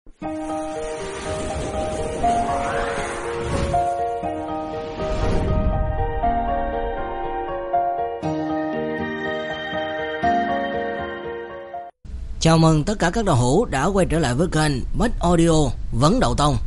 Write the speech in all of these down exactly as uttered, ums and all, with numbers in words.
Chào mừng tất cả các đạo hữu đã quay trở lại với kênh Bách Audio Vấn Đậu Tông.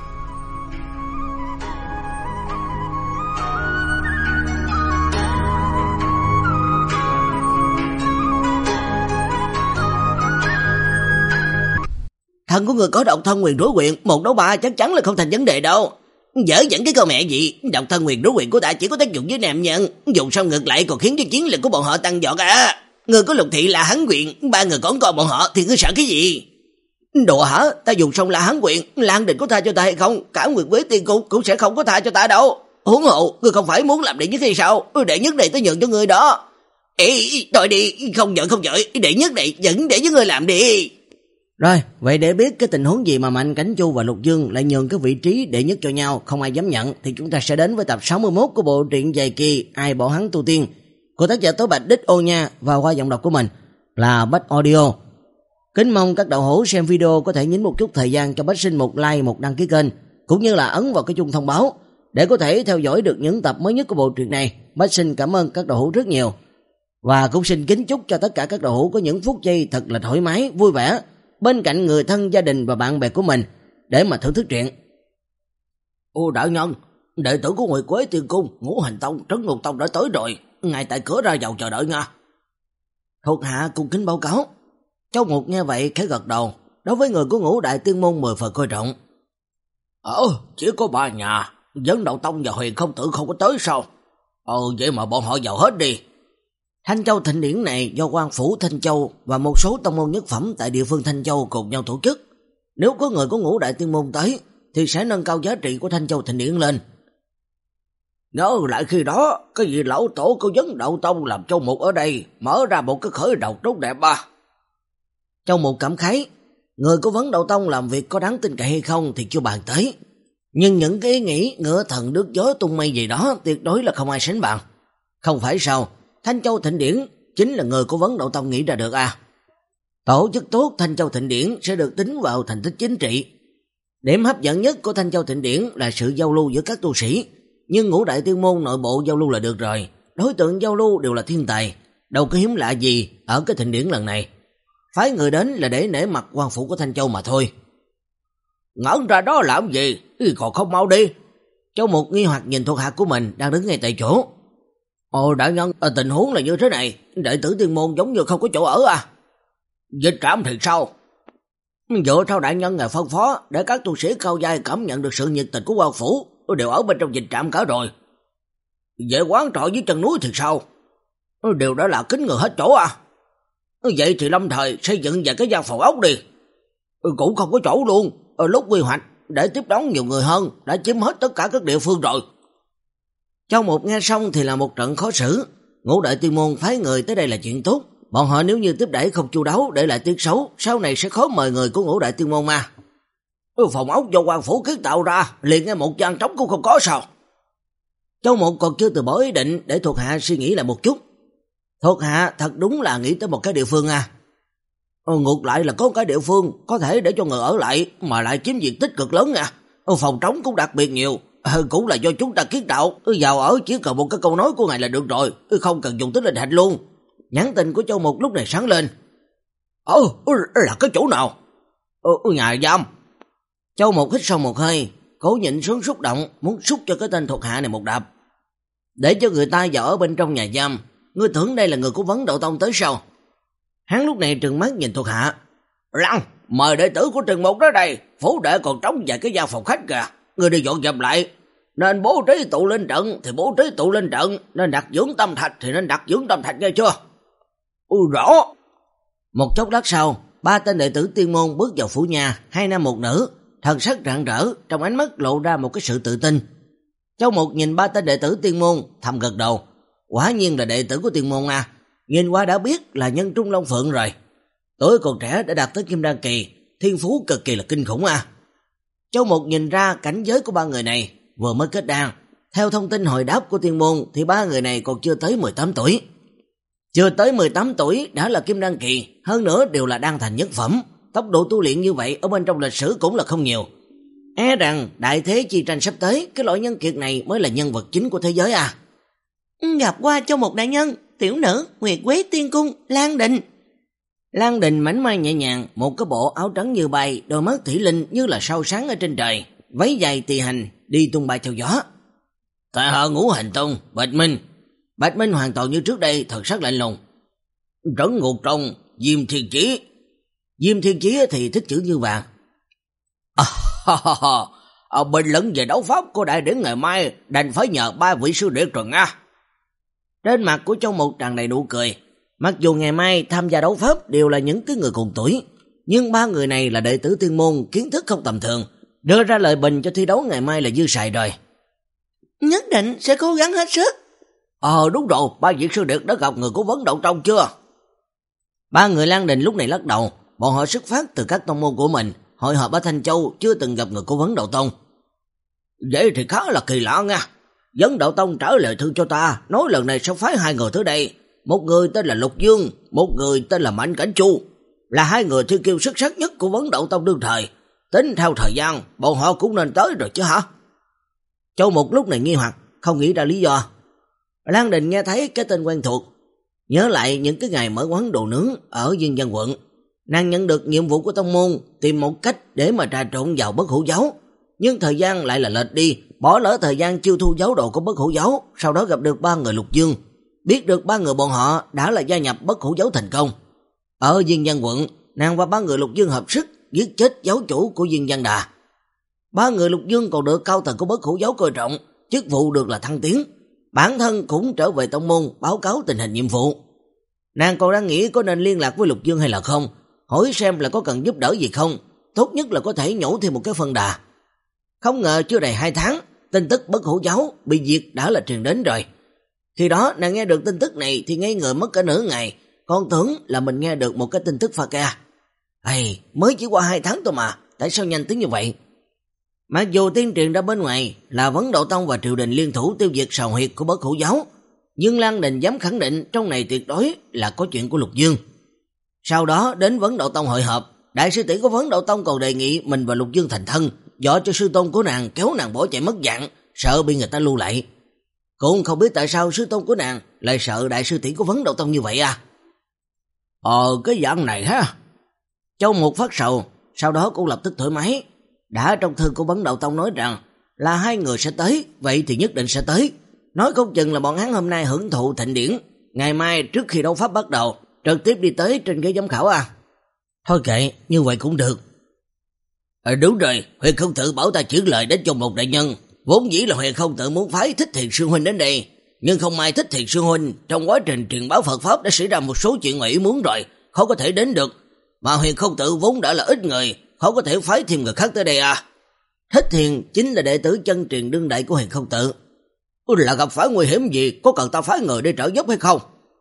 Thân của người có độc thân quyền đối quyền, một đấu ba chắc chắn là không thành vấn đề đâu. Dở dẫn cái câu mẹ gì, độc thân quyền đối quyền của ta chỉ có tác dụng với nam nhân, dùng xong ngược lại còn khiến cho chiến lực của bọn họ tăng vọt à. Người có Lục Thị là hắn quyền, ba người còn con bọn họ thì cứ sợ cái gì? Đùa hả? Ta dùng xong là hắn quyền, Lan Đình có tha cho ta hay không? Cả Nguyệt Quế Tiên Cung cũng sẽ không có tha cho ta đâu. Huống hộ, ngươi không phải muốn làm đệ nhất hay sao? Đệ nhất này ta nhường cho ngươi đó. Ê, thôi đi, không giận không giỡn, đệ nhất này vẫn để với ngươi làm đi. Rồi, vậy để biết cái tình huống gì mà Mạnh Cảnh Chu và Lục Dương lại nhường cái vị trí đệ nhất cho nhau, không ai dám nhận, thì chúng ta sẽ đến với tập sáu mươi mốt của bộ truyện dài kỳ Ai Bảo Hắn Tu Tiên của tác giả Tố Bạch Đích Ô Nha và qua giọng đọc của mình là Bách Audio. Kính mong các đạo hữu xem video có thể nhín một chút thời gian cho Bách Sinh một like, một đăng ký kênh, cũng như là ấn vào cái chuông thông báo để có thể theo dõi được những tập mới nhất của bộ truyện này. Bách Sinh cảm ơn các đạo hữu rất nhiều. Và cũng xin kính chúc cho tất cả các đạo hữu có những phút giây thật là thoải mái, vui vẻ bên cạnh người thân, gia đình và bạn bè của mình để mà thưởng thức truyện. Ô đạo nhân, đệ tử của Nguyệt Quế Tiên Cung, Ngũ Hành Tông, Trấn Ngục Tông đã tới rồi, ngay tại cửa ra vào chờ đợi nha. Thuộc hạ cung kính báo cáo. Châu Ngục nghe vậy khẽ gật đầu, đối với người của Ngũ Đại Tiên Môn mười phần coi trọng. Ờ, chỉ có ba nhà, Vấn Đậu Tông và Huyền Không Tử không có tới sao? Ờ, vậy mà bọn họ vào hết đi. Thanh Châu Thịnh Điển này do Quan Phủ Thanh Châu và một số tông môn nhất phẩm tại địa phương Thanh Châu cùng nhau tổ chức. Nếu có người của Ngũ Đại Tiên Môn tới thì sẽ nâng cao giá trị của Thanh Châu Thịnh Điển lên. Nhớ lại khi đó, cái vị lão tổ của Vấn Đậu Tông làm Châu Mục ở đây mở ra một cái khởi đầu tốt đẹp ba. Châu Mục cảm khái, người của Vấn Đậu Tông làm việc có đáng tin cậy hay không thì chưa bàn tới, nhưng những cái ý nghĩ ngựa thần nước gió tung mây gì đó tuyệt đối là không ai sánh bằng. Không phải sao, Thanh Châu Thịnh Điển chính là người của Vấn Đậu Tông nghĩ ra được à. Tổ chức tốt Thanh Châu Thịnh Điển sẽ được tính vào thành tích chính trị. Điểm hấp dẫn nhất của Thanh Châu Thịnh Điển là sự giao lưu giữa các tu sĩ, nhưng Ngũ Đại Tiên Môn nội bộ giao lưu là được rồi. Đối tượng giao lưu đều là thiên tài, đâu có hiếm lạ gì ở cái thịnh điển lần này. Phái người đến là để nể mặt quan phủ của Thanh Châu mà thôi. Ngẩn ra đó làm gì, còn không mau đi. Châu Mục nghi hoặc nhìn thuộc hạ của mình đang đứng ngay tại chỗ. Ồ đại nhân, tình huống là như thế này, đệ tử Tiên Môn giống như không có chỗ ở à. Dịch trảm thì sao? Dựa theo đại nhân ngài phân phó, để các tu sĩ cao giai cảm nhận được sự nhiệt tình của quan phủ, đều ở bên trong dịch trạm cả rồi. Về quán trọ dưới chân núi thì sao? Đều đã là kín người hết chỗ à. Vậy thì lâm thời xây dựng vài cái gian phòng ốc đi. Cũng không có chỗ luôn, lúc quy hoạch để tiếp đón nhiều người hơn đã chiếm hết tất cả các địa phương rồi. Châu Mục nghe xong thì là một trận khó xử. Ngũ Đại Tiên Môn phái người tới đây là chuyện tốt, bọn họ nếu như tiếp đãi không chu đáo để lại tiếng xấu, sau này sẽ khó mời người của Ngũ Đại Tiên Môn mà. Phòng ốc do quan phủ kiến tạo ra, liền ngay một gian trống cũng không có sao. Châu Mục còn chưa từ bỏ ý định để thuộc hạ suy nghĩ lại một chút. Thuộc hạ thật đúng là nghĩ tới một cái địa phương à. Ngược lại là có cái địa phương có thể để cho người ở lại mà lại chiếm diện tích cực lớn à. Phòng trống cũng đặc biệt nhiều, cũng là do chúng ta kiến tạo, vào ở chỉ cần một cái câu nói của ngài là được rồi, không cần dùng tới linh hạch luôn. Nhắn tin của Châu Mục lúc này sáng lên. Ơ, là cái chỗ nào? Ờ, nhà giam. Châu Mục hít sâu một hơi, cố nhịn xuống xúc động, muốn xúc cho cái tên thuộc hạ này một đạp. Để cho người ta vào ở bên trong nhà giam, ngươi tưởng đây là người của Vấn Đậu Tông tới sao? Hắn lúc này trừng mắt nhìn thuộc hạ. Lăng, mời đệ tử của Trừng Mục tới đây, phủ đệ còn trống vài cái gian phòng khách kìa, ngươi đi dọn dẹp lại. Nên bố trí tụ linh trận thì bố trí tụ linh trận, nên đặt dưỡng tâm thạch thì nên đặt dưỡng tâm thạch, nghe chưa? Ui rõ. Một chốc lát sau, ba tên đệ tử Tiên Môn bước vào phủ nhà, hai nam một nữ, thần sắc rạng rỡ, trong ánh mắt lộ ra một cái sự tự tin. Châu Mục nhìn ba tên đệ tử Tiên Môn, thầm gật đầu. Quả nhiên là đệ tử của Tiên Môn à, nhìn qua đã biết là nhân trung long phượng rồi. Tuổi còn trẻ đã đạt tới Kim Đan kỳ, thiên phú cực kỳ là kinh khủng à. Châu Mục nhìn ra cảnh giới của ba người này vừa mới kết đan. Theo thông tin hồi đáp của Tiên Môn thì ba người này còn chưa tới mười tám tuổi. Chưa tới mười tám tuổi đã là Kim Đan kỳ, hơn nữa đều là đan thành nhất phẩm, tốc độ tu luyện như vậy ở bên trong lịch sử cũng là không nhiều. E rằng đại thế chi tranh sắp tới, cái loại nhân kiệt này mới là nhân vật chính của thế giới à. Gặp qua Châu Mục đại nhân, tiểu nữ Nguyệt Quế Tiên Cung, Lan Đình. Lan Đình mảnh mai nhẹ nhàng, một cái bộ áo trắng như bay, đôi mắt thủy linh như là sao sáng ở trên trời, váy dài tỳ hành, đi tung bay theo gió. Tại hạ Ngũ Hành Tông, Bạch Minh. Bạch Minh hoàn toàn như trước đây, thật sắc lạnh lùng. Trấn Ngục Trong, Diêm Thiên Chí. Diêm Thiên Chí thì thích chữ như vàng. À, ha, ha, ha. À, bình luận về đấu pháp của đại điển ngày mai đành phải nhờ ba vị sư đệ trần a. Trên mặt của Châu Mục tràn đầy nụ cười. Mặc dù ngày mai tham gia đấu pháp đều là những cái người cùng tuổi, nhưng ba người này là đệ tử tiên môn, kiến thức không tầm thường, đưa ra lời bình cho thi đấu ngày mai là dư xài rồi. Nhất định sẽ cố gắng hết sức. Ờ đúng rồi, ba vị sư đệ đã gặp người của Vấn Đậu Tông chưa? Ba người Lan Đình lúc này lắc đầu, bọn họ xuất phát từ các tông môn của mình, hội họp ở Thanh Châu chưa từng gặp người của Vấn Đậu Tông. Vậy thì khá là kỳ lạ nha. Vấn Đậu Tông trả lời thư cho ta, nói lần này sẽ phái hai người tới đây, một người tên là Lục Dương, một người tên là Mạnh Cảnh Chu, là hai người thiên kiêu xuất sắc nhất của Vấn Đậu Tông đương thời. Tính theo thời gian, bọn họ cũng nên tới rồi chứ hả? Châu Mục lúc này nghi hoặc, không nghĩ ra lý do. Lan Đình nghe thấy cái tên quen thuộc, nhớ lại những cái ngày mở quán đồ nướng ở Dương Văn quận. Nàng nhận được nhiệm vụ của tông môn, tìm một cách để mà trà trộn vào Bất Hủ giáo, nhưng thời gian lại là lệch đi, bỏ lỡ thời gian chiêu thu giáo đồ của Bất Hủ giáo. Sau đó gặp được ba người Lục Dương, biết được ba người bọn họ đã là gia nhập Bất Hủ giáo thành công. Ở Dương Văn quận, nàng và ba người Lục Dương hợp sức giết chết giáo chủ của Dương Văn Đà. Ba người Lục Dương còn được cao tầng của Bất Hủ giáo coi trọng, chức vụ được là thăng tiến. Bản thân cũng trở về tông môn báo cáo tình hình nhiệm vụ. Nàng còn đang nghĩ có nên liên lạc với Lục Dương hay là không, hỏi xem là có cần giúp đỡ gì không, tốt nhất là có thể nhổ thêm một cái phân đà. Không ngờ chưa đầy hai tháng, tin tức Bất Hủ giáo bị diệt đã là truyền đến rồi. Khi đó nàng nghe được tin tức này thì ngây người mất cả nửa ngày, còn tưởng là mình nghe được một cái tin tức pha ca. Ây, mới chỉ qua hai tháng thôi mà, tại sao nhanh tới như vậy? Mặc dù tiên truyền ra bên ngoài là Vấn Đậu Tông và triều đình liên thủ tiêu diệt sào huyệt của Bất Hủ giáo, nhưng Lan Đình dám khẳng định trong này tuyệt đối là có chuyện của Lục Dương. Sau đó đến Vấn Đậu Tông hội họp, đại sư tỷ của Vấn Đậu Tông còn đề nghị mình và Lục Dương thành thân, dọa cho sư tôn của nàng kéo nàng bỏ chạy mất dạng, sợ bị người ta lưu lại. Cũng không biết tại sao sư tôn của nàng lại sợ đại sư tỷ của Vấn Đậu Tông như vậy à? Ờ, cái dạng này ha. Châu Mục phát sầu, sau đó cũng lập tức thoải mái. Đã trong thư của Vấn Đậu Tông nói rằng là hai người sẽ tới, vậy thì nhất định sẽ tới. Nói không chừng là bọn hắn hôm nay hưởng thụ thịnh điển, ngày mai trước khi đấu pháp bắt đầu, trực tiếp đi tới trên ghế giám khảo à. Thôi kệ, như vậy cũng được. À, đúng rồi, Huyền Không Tự bảo ta chuyển lời đến Châu Mục đại nhân. Vốn dĩ là Huyền Không Tự muốn phái Thích Thiền sư huynh đến đây, nhưng không may Thích Thiền sư huynh trong quá trình truyền bá Phật pháp đã xảy ra một số chuyện ngoài ý muốn rồi, không có thể đến được. Mà Huyền Không Tự vốn đã là ít người, không có thể phái thêm người khác tới đây à. Thích Thiền chính là đệ tử chân truyền đương đại của Huyền Không Tự. Là gặp phải nguy hiểm gì, có cần ta phái người để trợ giúp hay không?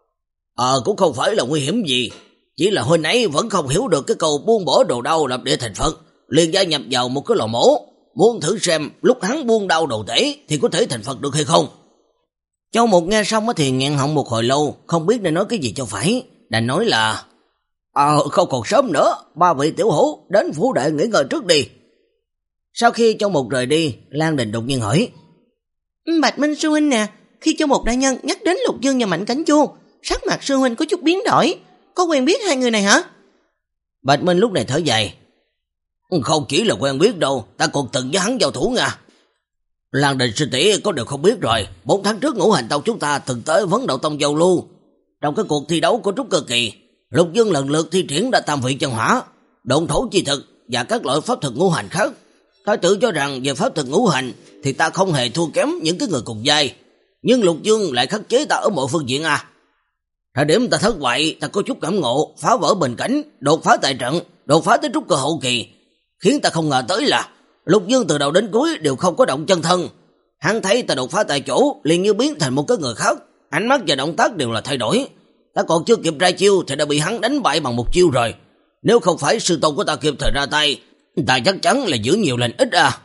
Ờ, cũng không phải là nguy hiểm gì, chỉ là huynh ấy vẫn không hiểu được cái câu buông bỏ đồ đau lập địa thành Phật, liền gia nhập vào một cái lò mổ, muốn thử xem lúc hắn buông đau đầu thể thì có thể thành Phật được hay không. Châu Mục nghe xong thì nghẹn họng một hồi lâu, không biết nên nói cái gì cho phải, đành nói là Ờ, không còn sớm nữa, ba vị tiểu hữu đến phủ đệ nghỉ ngơi trước đi. Sau khi Châu Mục rời đi, Lan Đình đột nhiên hỏi, Bạch Minh sư huynh nè, khi Châu Mục đại nhân nhắc đến Lục Dương và Mạnh Cảnh Chu, sắc mặt sư huynh có chút biến đổi, có quen biết hai người này hả? Bạch Minh lúc này thở dài, không chỉ là quen biết đâu, ta còn từng với hắn giao thủ nha. Lan Đình sư tỷ có điều không biết rồi, bốn tháng trước Ngũ Hành Tông chúng ta từng tới Vấn Đậu Tông giao lưu. Trong cái cuộc thi đấu của Trúc Cơ Kỳ, Lục Dương lần lượt thi triển ra tam vị chân hỏa, độn thổ chi thực và các loại pháp thuật ngũ hành khác. Ta tự cho rằng về pháp thuật ngũ hành thì ta không hề thua kém những cái người cùng giai, nhưng Lục Dương lại khắc chế ta ở mọi phương diện à. Thời điểm ta thất bại, ta có chút cảm ngộ, phá vỡ bình cảnh, đột phá tại trận, đột phá tới Trúc Cơ hậu kỳ, khiến ta không ngờ tới là Lục Dương từ đầu đến cuối đều không có động chân thân. Hắn thấy ta đột phá tại chỗ, liền như biến thành một cái người khác, ánh mắt và động tác đều là thay đổi. Ta còn chưa kịp ra chiêu thì đã bị hắn đánh bại bằng một chiêu rồi. Nếu không phải sư tôn của ta kịp thời ra tay, ta chắc chắn là giữ nhiều lành ít à.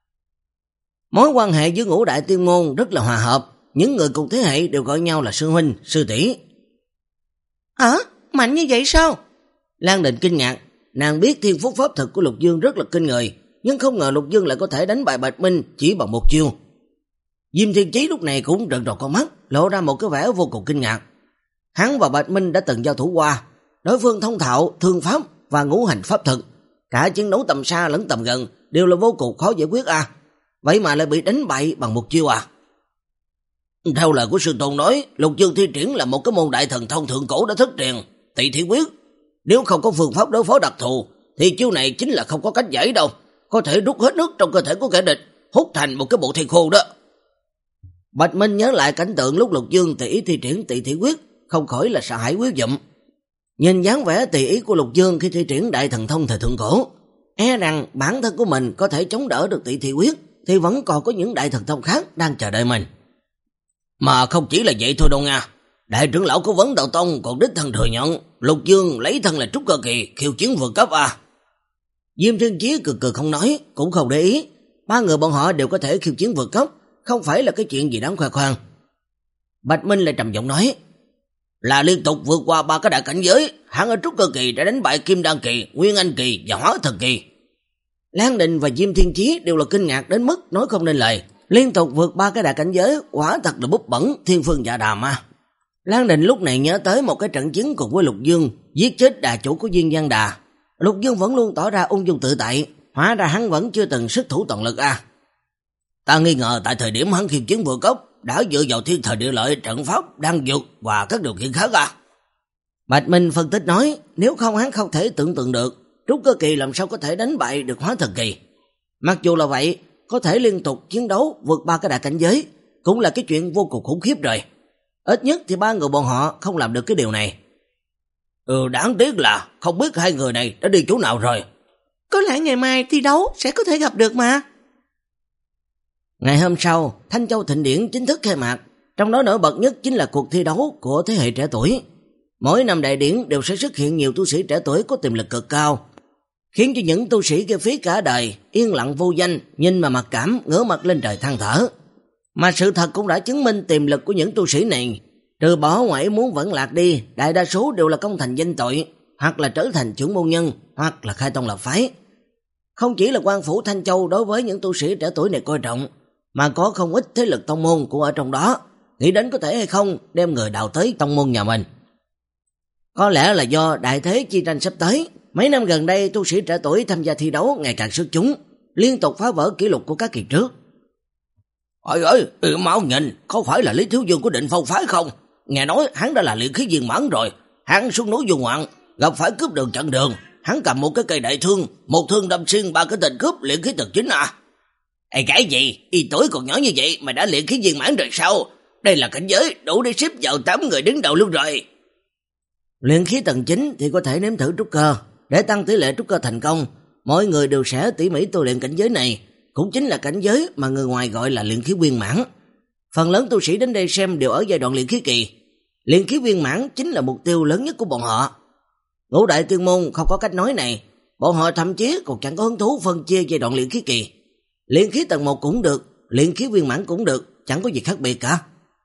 Mối quan hệ giữa Ngũ đại tiên môn rất là hòa hợp, những người cùng thế hệ đều gọi nhau là sư huynh, sư tỷ. Hả? Mạnh như vậy sao? Lan Đình kinh ngạc, Nàng biết thiên phúc pháp thực của Lục Dương rất là kinh người, nhưng không ngờ Lục Dương lại có thể đánh bại Bạch Minh chỉ bằng một chiêu. Diêm Thiên Chí lúc này cũng trợn tròn con mắt, lộ ra một cái vẻ vô cùng kinh ngạc. Hắn và Bạch Minh đã từng giao thủ qua, đối phương thông thạo thương pháp và ngũ hành pháp thực, cả chiến đấu tầm xa lẫn tầm gần đều là vô cùng khó giải quyết à. Vậy mà lại bị đánh bại bằng một chiêu à. Theo lời của sư tôn nói, Lục Dương thi triển là một cái môn đại thần thông thượng cổ đã thất truyền, Tị Thị Quyết. Nếu không có phương pháp đối phó đặc thù thì chiêu này chính là không có cách giải đâu, có thể rút hết nước trong cơ thể của kẻ địch, hút thành một cái bộ thây khô đó. Bạch Minh nhớ lại cảnh tượng lúc Lục Dương tùy ý thi triển Tị Thị Quyết, không khỏi là sợ hãi quyết dụm. Nhìn dáng vẻ tùy ý của Lục Dương khi thi triển đại thần thông thời thượng cổ, e rằng bản thân của mình có thể chống đỡ được Tị Thị Quyết thì vẫn còn có những đại thần thông khác đang chờ đợi mình. Mà không chỉ là vậy thôi đâu nha. Đại trưởng lão của Vấn Đạo Tông còn đích thân thừa nhận Lục Dương lấy thân là trúc cơ kỳ, khiêu chiến vượt cấp à. Diêm Thiên Chí cực cực không nói, cũng không để ý. Ba người bọn họ đều có thể khiêu chiến vượt cấp, không phải là cái chuyện gì đáng khoe khoang. Bạch Minh lại trầm giọng nói, là liên tục vượt qua ba cái đại cảnh giới, hắn ở trúc cơ kỳ đã đánh bại Kim Đan kỳ, Nguyên Anh kỳ và Hóa Thần kỳ. Lan Đình và Diêm Thiên Chí đều là kinh ngạc đến mức nói không nên lời. Liên tục vượt ba cái đại cảnh giới, quả thật là bút bẩn thiên phương dạ đà mà. Lan Đình lúc này nhớ tới một cái trận chiến cùng với Lục Dương, giết chết đà chủ của Diên Giang Đà. Lục Dương vẫn luôn tỏ ra ung dung tự tại, hóa ra hắn vẫn chưa từng sức thủ toàn lực à. Ta nghi ngờ tại thời điểm hắn khiêu chiến vượt cấp đã dựa vào thiên thời địa lợi, trận pháp, đan dược và các điều kiện khác à. Bạch Minh phân tích nói, nếu không hắn không thể tưởng tượng được trúc cơ kỳ làm sao có thể đánh bại được Hóa Thần kỳ. Mặc dù là vậy, có thể liên tục chiến đấu vượt ba cái đại cảnh giới cũng là cái chuyện vô cùng khủng khiếp rồi. Ít nhất thì ba người bọn họ không làm được cái điều này. Ừ, đáng tiếc là không biết hai người này đã đi chỗ nào rồi. Có lẽ ngày mai thi đấu sẽ có thể gặp được mà. Ngày hôm sau, Thanh Châu Thịnh Điển chính thức khai mạc, trong đó nổi bật nhất chính là cuộc thi đấu của thế hệ trẻ tuổi. Mỗi năm đại điển đều sẽ xuất hiện nhiều tu sĩ trẻ tuổi có tiềm lực cực cao, khiến cho những tu sĩ kia phí cả đời, yên lặng vô danh, nhìn mà mặc cảm, ngửa mặt lên trời than thở. Mà sự thật cũng đã chứng minh tiềm lực của những tu sĩ này, trừ bỏ ngoại muốn vẫn lạc đi, đại đa số đều là công thành danh tội, hoặc là trở thành trưởng môn nhân, hoặc là khai tông lập phái. Không chỉ là quan phủ Thanh Châu đối với những tu sĩ trẻ tuổi này coi trọng, mà có không ít thế lực tông môn cũng ở trong đó, nghĩ đến có thể hay không đem người đào tới tông môn nhà mình. Có lẽ là do đại thế chi tranh sắp tới, mấy năm gần đây tu sĩ trẻ tuổi tham gia thi đấu ngày càng xuất chúng, liên tục phá vỡ kỷ lục của các kỳ trước. Ôi ơi, máu nhìn, không phải là Lý Thiếu Dương của Định Phong phái không? Nghe nói hắn đã là luyện khí viên mãn rồi, hắn xuống núi du ngoạn, gặp phải cướp đường chặn đường, hắn cầm một cái cây đại thương, một thương đâm xuyên ba cái tên cướp luyện khí tầng chín à. Ê, cái gì? Y tuổi còn nhỏ như vậy mà đã luyện khí viên mãn rồi sao? Đây là cảnh giới đủ để xếp vào tám người đứng đầu luôn rồi. Luyện khí tầng chín thì có thể nếm thử trúc cơ, để tăng tỷ lệ trúc cơ thành công, mỗi người đều sẽ tỉ mỉ tu luyện cảnh giới này, cũng chính là cảnh giới mà người ngoài gọi là luyện khí viên mãn. Phần lớn tu sĩ đến đây xem đều ở giai đoạn luyện khí kỳ. Luyện khí viên mãn chính là mục tiêu lớn nhất của bọn họ. Ngũ đại tuyên môn không có cách nói này, bọn họ thậm chí còn chẳng có hứng thú phân chia giai đoạn luyện khí kỳ. Luyện khí tầng một cũng được, luyện khí viên mãn cũng được, chẳng có gì khác biệt cả.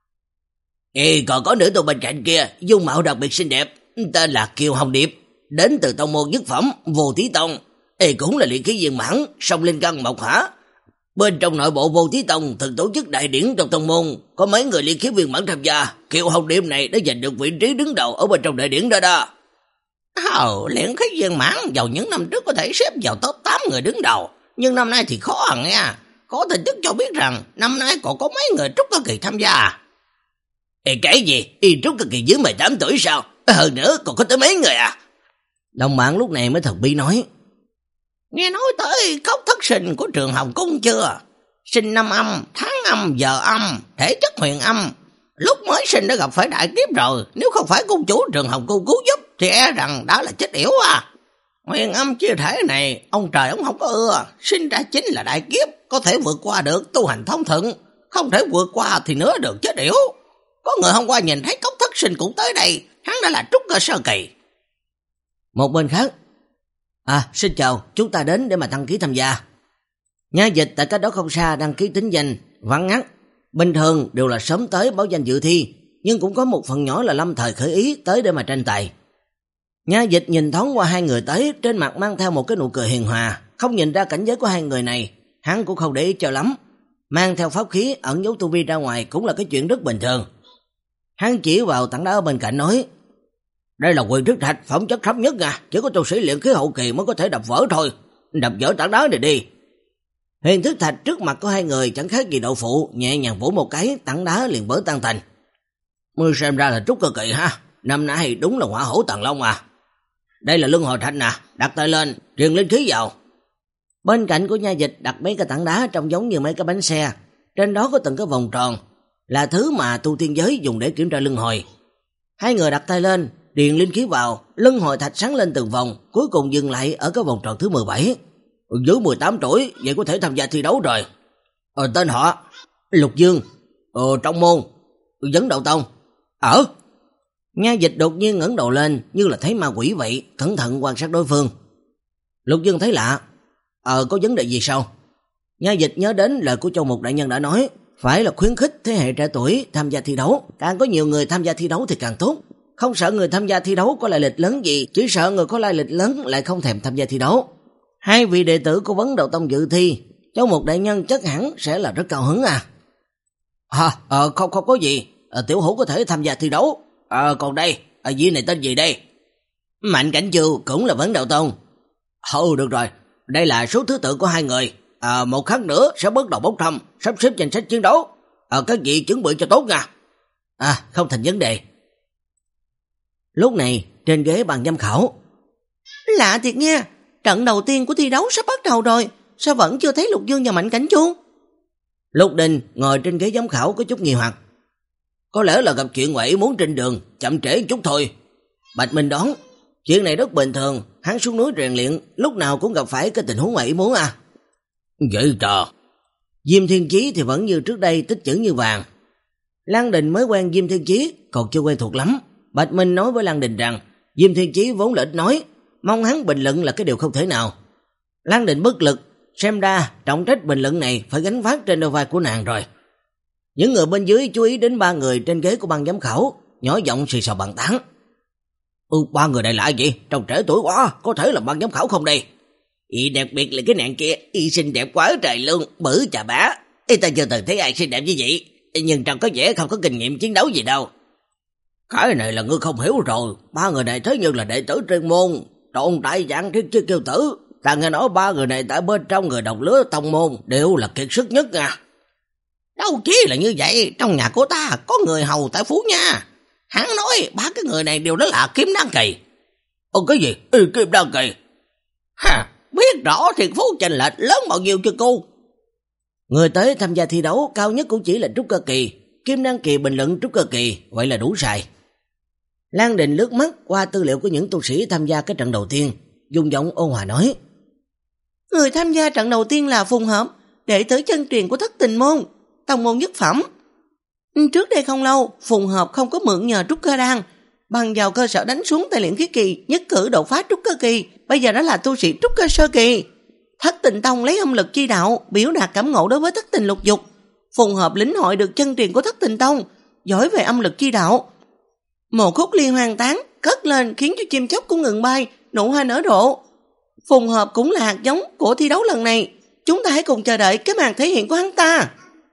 Ê, còn có nữ tu bên cạnh kia, dung mạo đặc biệt xinh đẹp, tên là Kiều Hồng Điệp, đến từ tông môn nhất phẩm Vô Thí Tông. Ê, cũng là luyện khí viên mãn, song linh căn mộc hỏa. Bên trong nội bộ Vô Thí Tông thường tổ chức đại điển trong tông môn, có mấy người luyện khí viên mãn tham gia. Kiều Hồng Điệp này đã giành được vị trí đứng đầu ở bên trong đại điển đó đó. Ồ, luyện khí viên mãn vào những năm trước có thể xếp vào top tám người đứng đầu, nhưng năm nay thì khó hẳn nha. Có tin tức cho biết rằng năm nay còn có mấy người trúc cơ kỳ tham gia. Ê, cái gì? Y trúc cơ kỳ dưới mười tám tuổi sao? Hơn nữa còn có tới mấy người à? Đồng bạn lúc này mới thật bi nói. Nghe nói tới cốc thất sinh của Trường Hồng Cung chưa? Sinh năm âm, tháng âm, giờ âm, thể chất huyền âm. Lúc mới sinh đã gặp phải đại kiếp rồi, nếu không phải cung chủ Trường Hồng Cung cứu giúp thì e rằng đã là chết yểu à. Huyền âm chia thể này, ông trời ông không có ưa, sinh ra chính là đại kiếp, có thể vượt qua được tu hành thông thuận, không thể vượt qua thì nữa được chết yểu. Có người hôm qua nhìn thấy cốc thất sinh cũng tới đây, hắn đã là trúc cơ sơ kỳ. Một bên khác, à, xin chào, chúng ta đến để mà đăng ký tham gia. Nha dịch tại cách đó không xa đăng ký tính danh, vắng ngắt. Bình thường đều là sớm tới báo danh dự thi, nhưng cũng có một phần nhỏ là lâm thời khởi ý tới để mà tranh tài. Nha Dịch nhìn thoáng qua hai người tới, trên mặt mang theo một cái nụ cười hiền hòa, không nhìn ra cảnh giới của hai người này, hắn cũng không để ý cho lắm. Mang theo pháp khí ẩn giấu tu vi ra ngoài cũng là cái chuyện rất bình thường. Hắn chỉ vào tảng đá ở bên cạnh nói: "Đây là quyền trức thạch, phẩm chất thấp nhất à, chỉ có tu sĩ luyện khí hậu kỳ mới có thể đập vỡ thôi, đập vỡ tảng đá này đi." Huyền thức thạch trước mặt của hai người chẳng khác gì đậu phụ, nhẹ nhàng vỗ một cái, tảng đá liền vỡ tan thành. "Ngươi xem ra là trúc cơ kỳ ha, năm nay đúng là hỏa hổ tàng long à. Đây là luân hồi thạch nè, đặt tay lên, truyền linh khí vào." Bên cạnh của Nha Dịch đặt mấy cái tảng đá trông giống như mấy cái bánh xe, trên đó có từng cái vòng tròn, là thứ mà tu tiên giới dùng để kiểm tra luân hồi. Hai người đặt tay lên, điền linh khí vào, luân hồi thạch sáng lên từng vòng, cuối cùng dừng lại ở cái vòng tròn thứ mười bảy. Dưới mười tám tuổi, vậy có thể tham gia thi đấu rồi. Ờ, tên họ Lục Dương. Ờ, trong môn Vấn Đạo Tông. Ở Nha Dịch đột nhiên ngẩng đầu lên như là thấy ma quỷ vậy, cẩn thận quan sát đối phương. Lục Dương thấy lạ: Ờ, có vấn đề gì sao? Nha Dịch nhớ đến lời của Châu Mục đại nhân đã nói, phải là khuyến khích thế hệ trẻ tuổi tham gia thi đấu, càng có nhiều người tham gia thi đấu thì càng tốt. Không sợ người tham gia thi đấu có lai lịch lớn gì, chỉ sợ người có lai lịch lớn lại không thèm tham gia thi đấu. Hai vị đệ tử của Vấn Đạo Tông dự thi, Châu Mục đại nhân chắc hẳn sẽ là rất cao hứng à. À, à không, không có gì, à, tiểu hữu có thể tham gia thi đấu. À, còn đây, à, vị này tên gì đây? Mạnh Cảnh Chu cũng là Vấn Đạo Tông. Ừ, được rồi, đây là số thứ tự của hai người. À, một khắc nữa sẽ bắt đầu bốc thăm, sắp xếp danh sách chiến đấu. À, các vị chuẩn bị cho tốt nha. À, không thành vấn đề. Lúc này, trên ghế bàn giám khảo. Lạ thiệt nha, trận đầu tiên của thi đấu sắp bắt đầu rồi, sao vẫn chưa thấy Lục Dương và Mạnh Cảnh Chu? Lục Đình ngồi trên ghế giám khảo có chút nghi hoặc. Có lẽ là gặp chuyện ngoại muốn trên đường, chậm trễ chút thôi. Bạch Minh đoán, chuyện này rất bình thường, hắn xuống núi rèn luyện, lúc nào cũng gặp phải cái tình huống ngoại muốn à. Vậy trò. Diêm Thiên Chí thì vẫn như trước đây tích chữ như vàng. Lan Đình mới quen Diêm Thiên Chí, còn chưa quen thuộc lắm. Bạch Minh nói với Lan Đình rằng, Diêm Thiên Chí vốn là ít nói, mong hắn bình luận là cái điều không thể nào. Lan Đình bất lực, xem ra trọng trách bình luận này phải gánh vác trên đôi vai của nàng rồi. Những người bên dưới chú ý đến ba người trên ghế của ban giám khảo, nhỏ giọng xì xào bàn tán. Ừ, ba người này là ai vậy? Trông trẻ tuổi quá, có thể là ban giám khảo không đây? Ý đặc biệt là cái nàng kia, y xinh đẹp quá trời luôn, bự chà bá. Y ta chưa từng thấy ai xinh đẹp như vậy, nhưng trông có vẻ không có kinh nghiệm chiến đấu gì đâu. Cái này là ngươi không hiểu rồi, ba người này thế nhưng là đệ tử chuyên môn, trộn đại dạng thiết chứ kiêu tử. Ta nghe nói ba người này tại bên trong người đồng lứa tông môn đều là kiệt sức nhất nha. Đâu chỉ là như vậy, trong nhà của ta có người hầu tại Phú nha. Hắn nói ba cái người này đều đó là kiếm đan kỳ. Ồ, cái gì? Ừ, kiếm đan kỳ. Ha, biết rõ thiệt phú chênh lệch lớn bao nhiêu chưa cô? Người tới tham gia thi đấu cao nhất cũng chỉ là trúc cơ kỳ, kim đan kỳ bình luận trúc cơ kỳ, vậy là đủ sai. Lan Đình lướt mắt qua tư liệu của những tu sĩ tham gia cái trận đầu tiên, dùng giọng ôn hòa nói. Người tham gia trận đầu tiên là Phùng Hợp, đệ tử chân truyền của Thất Tình môn, tông môn nhất phẩm. Trước đây không lâu, Phùng Hợp không có mượn nhờ trúc cơ đan, bằng vào cơ sở đánh xuống tại luyện khí kỳ, nhất cử đột phá trúc cơ kỳ, bây giờ đã là tu sĩ trúc cơ sơ kỳ. Thất Tình tông lấy âm lực chi đạo, biểu đạt cảm ngộ đối với Thất Tình lục dục. Phùng Hợp lĩnh hội được chân truyền của Thất Tình tông, giỏi về âm lực chi đạo. Một khúc liên hoàn tán cất lên khiến cho chim chóc cũng ngừng bay, nụ hoa nở rộ. Phùng Hợp cũng là hạt giống của thi đấu lần này, chúng ta hãy cùng chờ đợi cái màn thể hiện của hắn ta.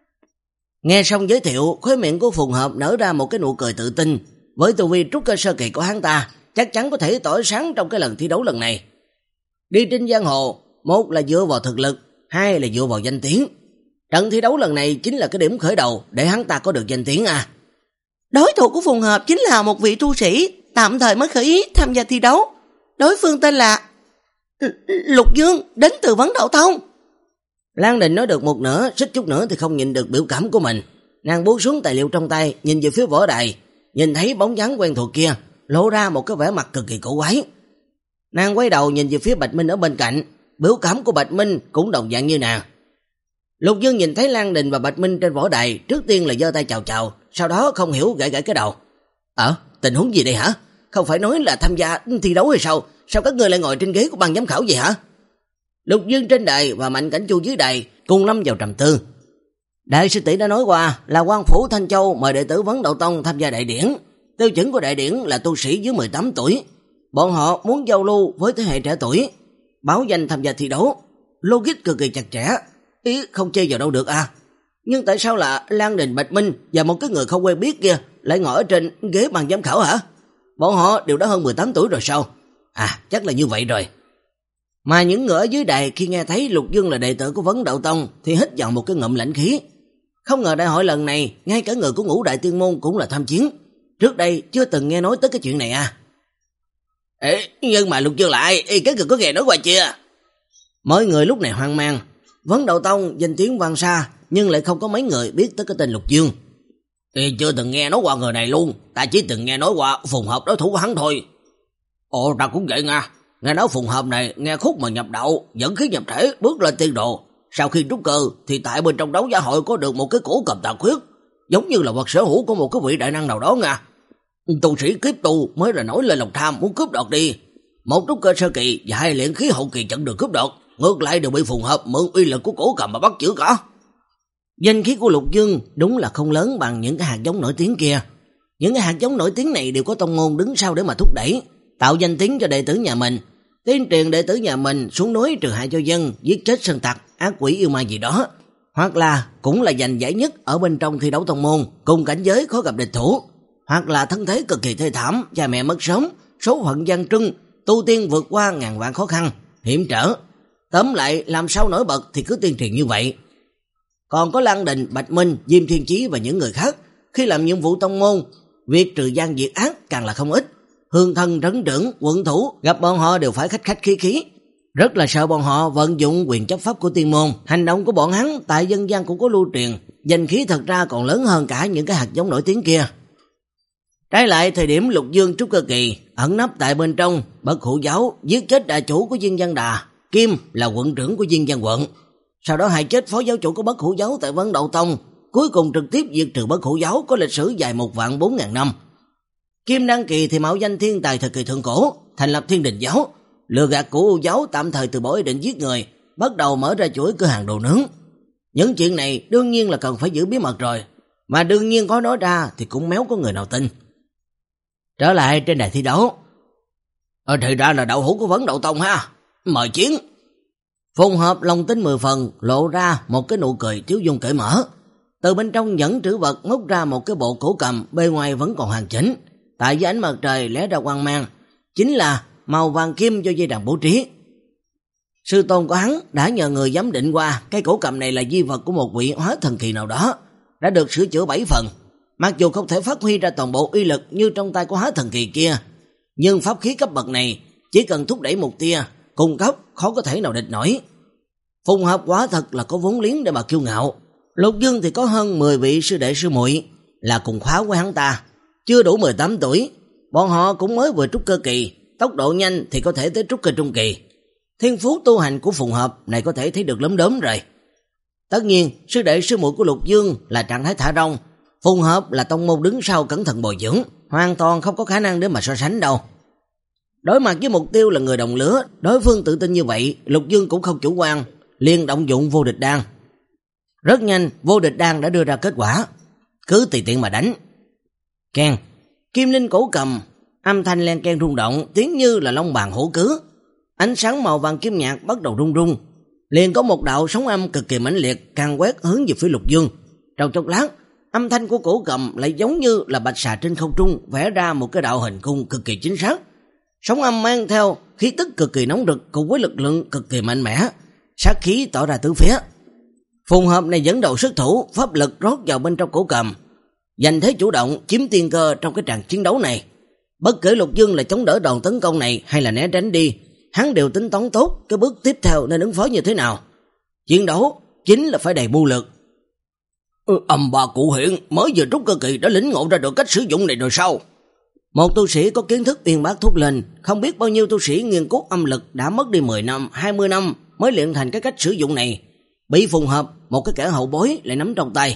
Nghe xong giới thiệu, khóe miệng của Phùng Hợp nở ra một cái nụ cười tự tin. Với tu vi trúc cơ sơ kỳ của hắn ta, chắc chắn có thể tỏa sáng trong cái lần thi đấu lần này. Đi trên giang hồ, một là dựa vào thực lực, hai là dựa vào danh tiếng. Trận thi đấu lần này chính là cái điểm khởi đầu để hắn ta có được danh tiếng à. Đối thủ của Phùng Hợp chính là một vị tu sĩ tạm thời mới khởi ý tham gia thi đấu. Đối phương tên là Lục Dương, đến từ Vấn Đạo Tông. Lan Đình nói được một nửa, xích chút nữa thì không nhìn được biểu cảm của mình. Nàng buông xuống tài liệu trong tay, nhìn về phía võ đài, nhìn thấy bóng dáng quen thuộc kia, lộ ra một cái vẻ mặt cực kỳ cổ quái. Nàng quay đầu nhìn về phía Bạch Minh ở bên cạnh, biểu cảm của Bạch Minh cũng đồng dạng như nàng. Lục Dương nhìn thấy Lan Đình và Bạch Minh trên võ đài, trước tiên là giơ tay chào chào, sau đó không hiểu gãi gãi cái đầu. Ờ, tình huống gì đây hả? Không phải nói là tham gia thi đấu hay sao? Sao các ngươi lại ngồi trên ghế của ban giám khảo vậy hả? Lục Dương trên đài và Mạnh Cảnh Chu dưới đài cùng lâm vào trầm tư. Đại sư tỷ đã nói qua là Quan Phủ Thanh Châu mời đệ tử Vấn Đạo Tông tham gia đại điển. Tiêu chuẩn của đại điển là tu sĩ dưới mười tám tuổi. Bọn họ muốn giao lưu với thế hệ trẻ tuổi, báo danh tham gia thi đấu, logic cực kỳ chặt chẽ, ý không chơi vào đâu được à. Nhưng tại sao là Lan Đình Bạch Minh và một cái người không quen biết kia lại ngồi ở trên ghế ban giám khảo hả? Bọn họ đều đã hơn mười tám tuổi rồi sao? À, chắc là như vậy rồi. Mà những người ở dưới đài khi nghe thấy Lục Dương là đệ tử của Vấn Đạo Tông thì hít vào một cái ngụm lãnh khí. Không ngờ đại hội lần này, ngay cả người của Ngũ Đại Tiên Môn cũng là tham chiến. Trước đây chưa từng nghe nói tới cái chuyện này à. Ê, nhưng mà Lục Dương là ai? Ê, các người có nghe nói qua chưa? Mọi người lúc này hoang mang. Vấn Đạo Tông danh tiếng vang xa, nhưng lại không có mấy người biết tới cái tên Lục Dương. Ê, chưa từng nghe nói qua người này luôn. Ta chỉ từng nghe nói qua Phùng Hợp đối thủ của hắn thôi. Ồ, ta cũng vậy nha. Nghe nói Phùng Hợp này nghe khúc mà nhập đạo, dẫn khí nhập thể, bước lên tiên đồ. Sau khi trúc cơ thì tại bên trong đấu giá hội có được một cái cổ cầm tà khuyết, giống như là vật sở hữu của một cái vị đại năng nào đó nha. Tu sĩ kiếp tu mới là nổi lên lòng tham muốn cướp đoạt đi. Một trúc cơ sơ kỳ và hai luyện khí hậu kỳ chẳng được cướp đoạt, ngược lại đều bị Phùng Hợp mượn uy lực của cổ cầm mà bắt chữ cả. Danh khí của Lục Dương đúng là không lớn bằng những cái hạt giống nổi tiếng kia. Những cái hạt giống nổi tiếng này đều có tông môn đứng sau để mà thúc đẩy, tạo danh tiếng cho đệ tử nhà mình, tuyên truyền đệ tử nhà mình xuống núi trừ hại cho dân, giết chết sơn tặc, ác quỷ yêu ma gì đó, hoặc là cũng là giành giải nhất ở bên trong thi đấu tông môn, cùng cảnh giới khó gặp địch thủ, hoặc là thân thế cực kỳ thê thảm, cha mẹ mất sớm, số phận gian trưng, tu tiên vượt qua ngàn vạn khó khăn, hiểm trở. Tóm lại làm sao nổi bật thì cứ tuyên truyền như vậy. Còn có Lan Đình, Bạch Minh, Diêm Thiên Chí và những người khác, khi làm nhiệm vụ tông môn, việc trừ gian diệt ác càng là không ít. Hương thân trấn trưởng, quận thủ gặp bọn họ đều phải khách khách khí khí, rất là sợ bọn họ vận dụng quyền chấp pháp của tiên môn. Hành động của bọn hắn tại dân gian cũng có lưu truyền, danh khí thật ra còn lớn hơn cả những cái hạt giống nổi tiếng kia. Trái lại thời điểm Lục Dương trúc cơ kỳ ẩn nấp tại bên trong Bất Hủ giáo, giết chết đại chủ của Diên Văn Đà, Kim là quận trưởng của Diên Văn quận, sau đó hại chết phó giáo chủ của Bất Hủ giáo tại Vấn Đạo Tông, cuối cùng trực tiếp diệt trừ Bất Hủ giáo có lịch sử dài một vạn bốn ngàn năm. Kim đăng kỳ thì mạo danh thiên tài thời kỳ thượng cổ, thành lập Thiên Đình giáo, lừa gạt của U giáo tạm thời từ bỏ ý định giết người, bắt đầu mở ra chuỗi cửa hàng đồ nướng. Những chuyện này đương nhiên là cần phải giữ bí mật rồi, mà đương nhiên có nói ra thì cũng méo có người nào tin. Trở lại trên đài thi đấu. Ờ thì ra là đạo hữu của Vấn Đạo Tông ha, mời chiến. Phùng Hợp lòng tin mười phần, lộ ra một cái nụ cười thiếu dung cởi mở. Từ bên trong nhẫn trữ vật móc ra một cái bộ cổ cầm, bề ngoài vẫn còn hoàn chỉnh, tại dưới ánh mặt trời lóe ra quang mang, chính là màu vàng kim do dây đàn bố trí. Sư tôn của hắn đã nhờ người giám định qua cái cổ cầm này là di vật của một vị hóa thần kỳ nào đó, đã được sửa chữa bảy phần. Mặc dù không thể phát huy ra toàn bộ uy lực như trong tay của hóa thần kỳ kia, nhưng pháp khí cấp bậc này chỉ cần thúc đẩy một tia, cung cấp khó có thể nào địch nổi. Phùng Hợp quả thật là có vốn liếng để mà kiêu ngạo. Lục Dương thì có hơn mười vị sư đệ sư muội là cùng khóa với hắn ta, chưa đủ mười tám tuổi, bọn họ cũng mới vừa trúc cơ kỳ, tốc độ nhanh thì có thể tới trúc cơ trung kỳ. Thiên phú tu hành của Phùng Hợp này có thể thấy được lấm đốm rồi. Tất nhiên, sư đệ sư muội của Lục Dương là trạng thái thả rong, Phùng Hợp là tông môn đứng sau cẩn thận bồi dưỡng, hoàn toàn không có khả năng để mà so sánh đâu. Đối mặt với mục tiêu là người đồng lứa, đối phương tự tin như vậy, Lục Dương cũng không chủ quan, liền động dụng vô địch đan. Rất nhanh, vô địch đan đã đưa ra kết quả, cứ tùy tiện mà đánh. Keng, kim linh cổ cầm, âm thanh len keng rung động, tiếng như là long bàn hổ cứ. Ánh sáng màu vàng kim nhạt bắt đầu rung rung, liền có một đạo sóng âm cực kỳ mãnh liệt càng quét hướng về phía Lục Dương. Trong chốc lát, âm thanh của cổ cầm lại giống như là bạch xà trên không trung vẽ ra một cái đạo hình cung cực kỳ chính xác. Sóng âm mang theo khí tức cực kỳ nóng rực cùng với lực lượng cực kỳ mạnh mẽ, sát khí tỏ ra tứ phía. Phùng Hợp này dẫn đầu xuất thủ, pháp lực rót vào bên trong cổ cầm, giành thế chủ động chiếm tiên cơ trong cái trận chiến đấu này. Bất kể Lục Dương là chống đỡ đòn tấn công này hay là né tránh đi, hắn đều tính toán tốt cái bước tiếp theo nên ứng phó như thế nào. Chiến đấu chính là phải đầy mưu lược. Ừ, âm ba cụ hiện mới vừa trúc cơ kỳ đã lĩnh ngộ ra được cách sử dụng này rồi sao? Một tu sĩ có kiến thức uyên bác thốt lên, không biết bao nhiêu tu sĩ nghiên cứu âm lực đã mất đi mười năm, hai mươi năm mới luyện thành cái cách sử dụng này, bị Phùng Hợp một cái kẻ hậu bối lại nắm trong tay.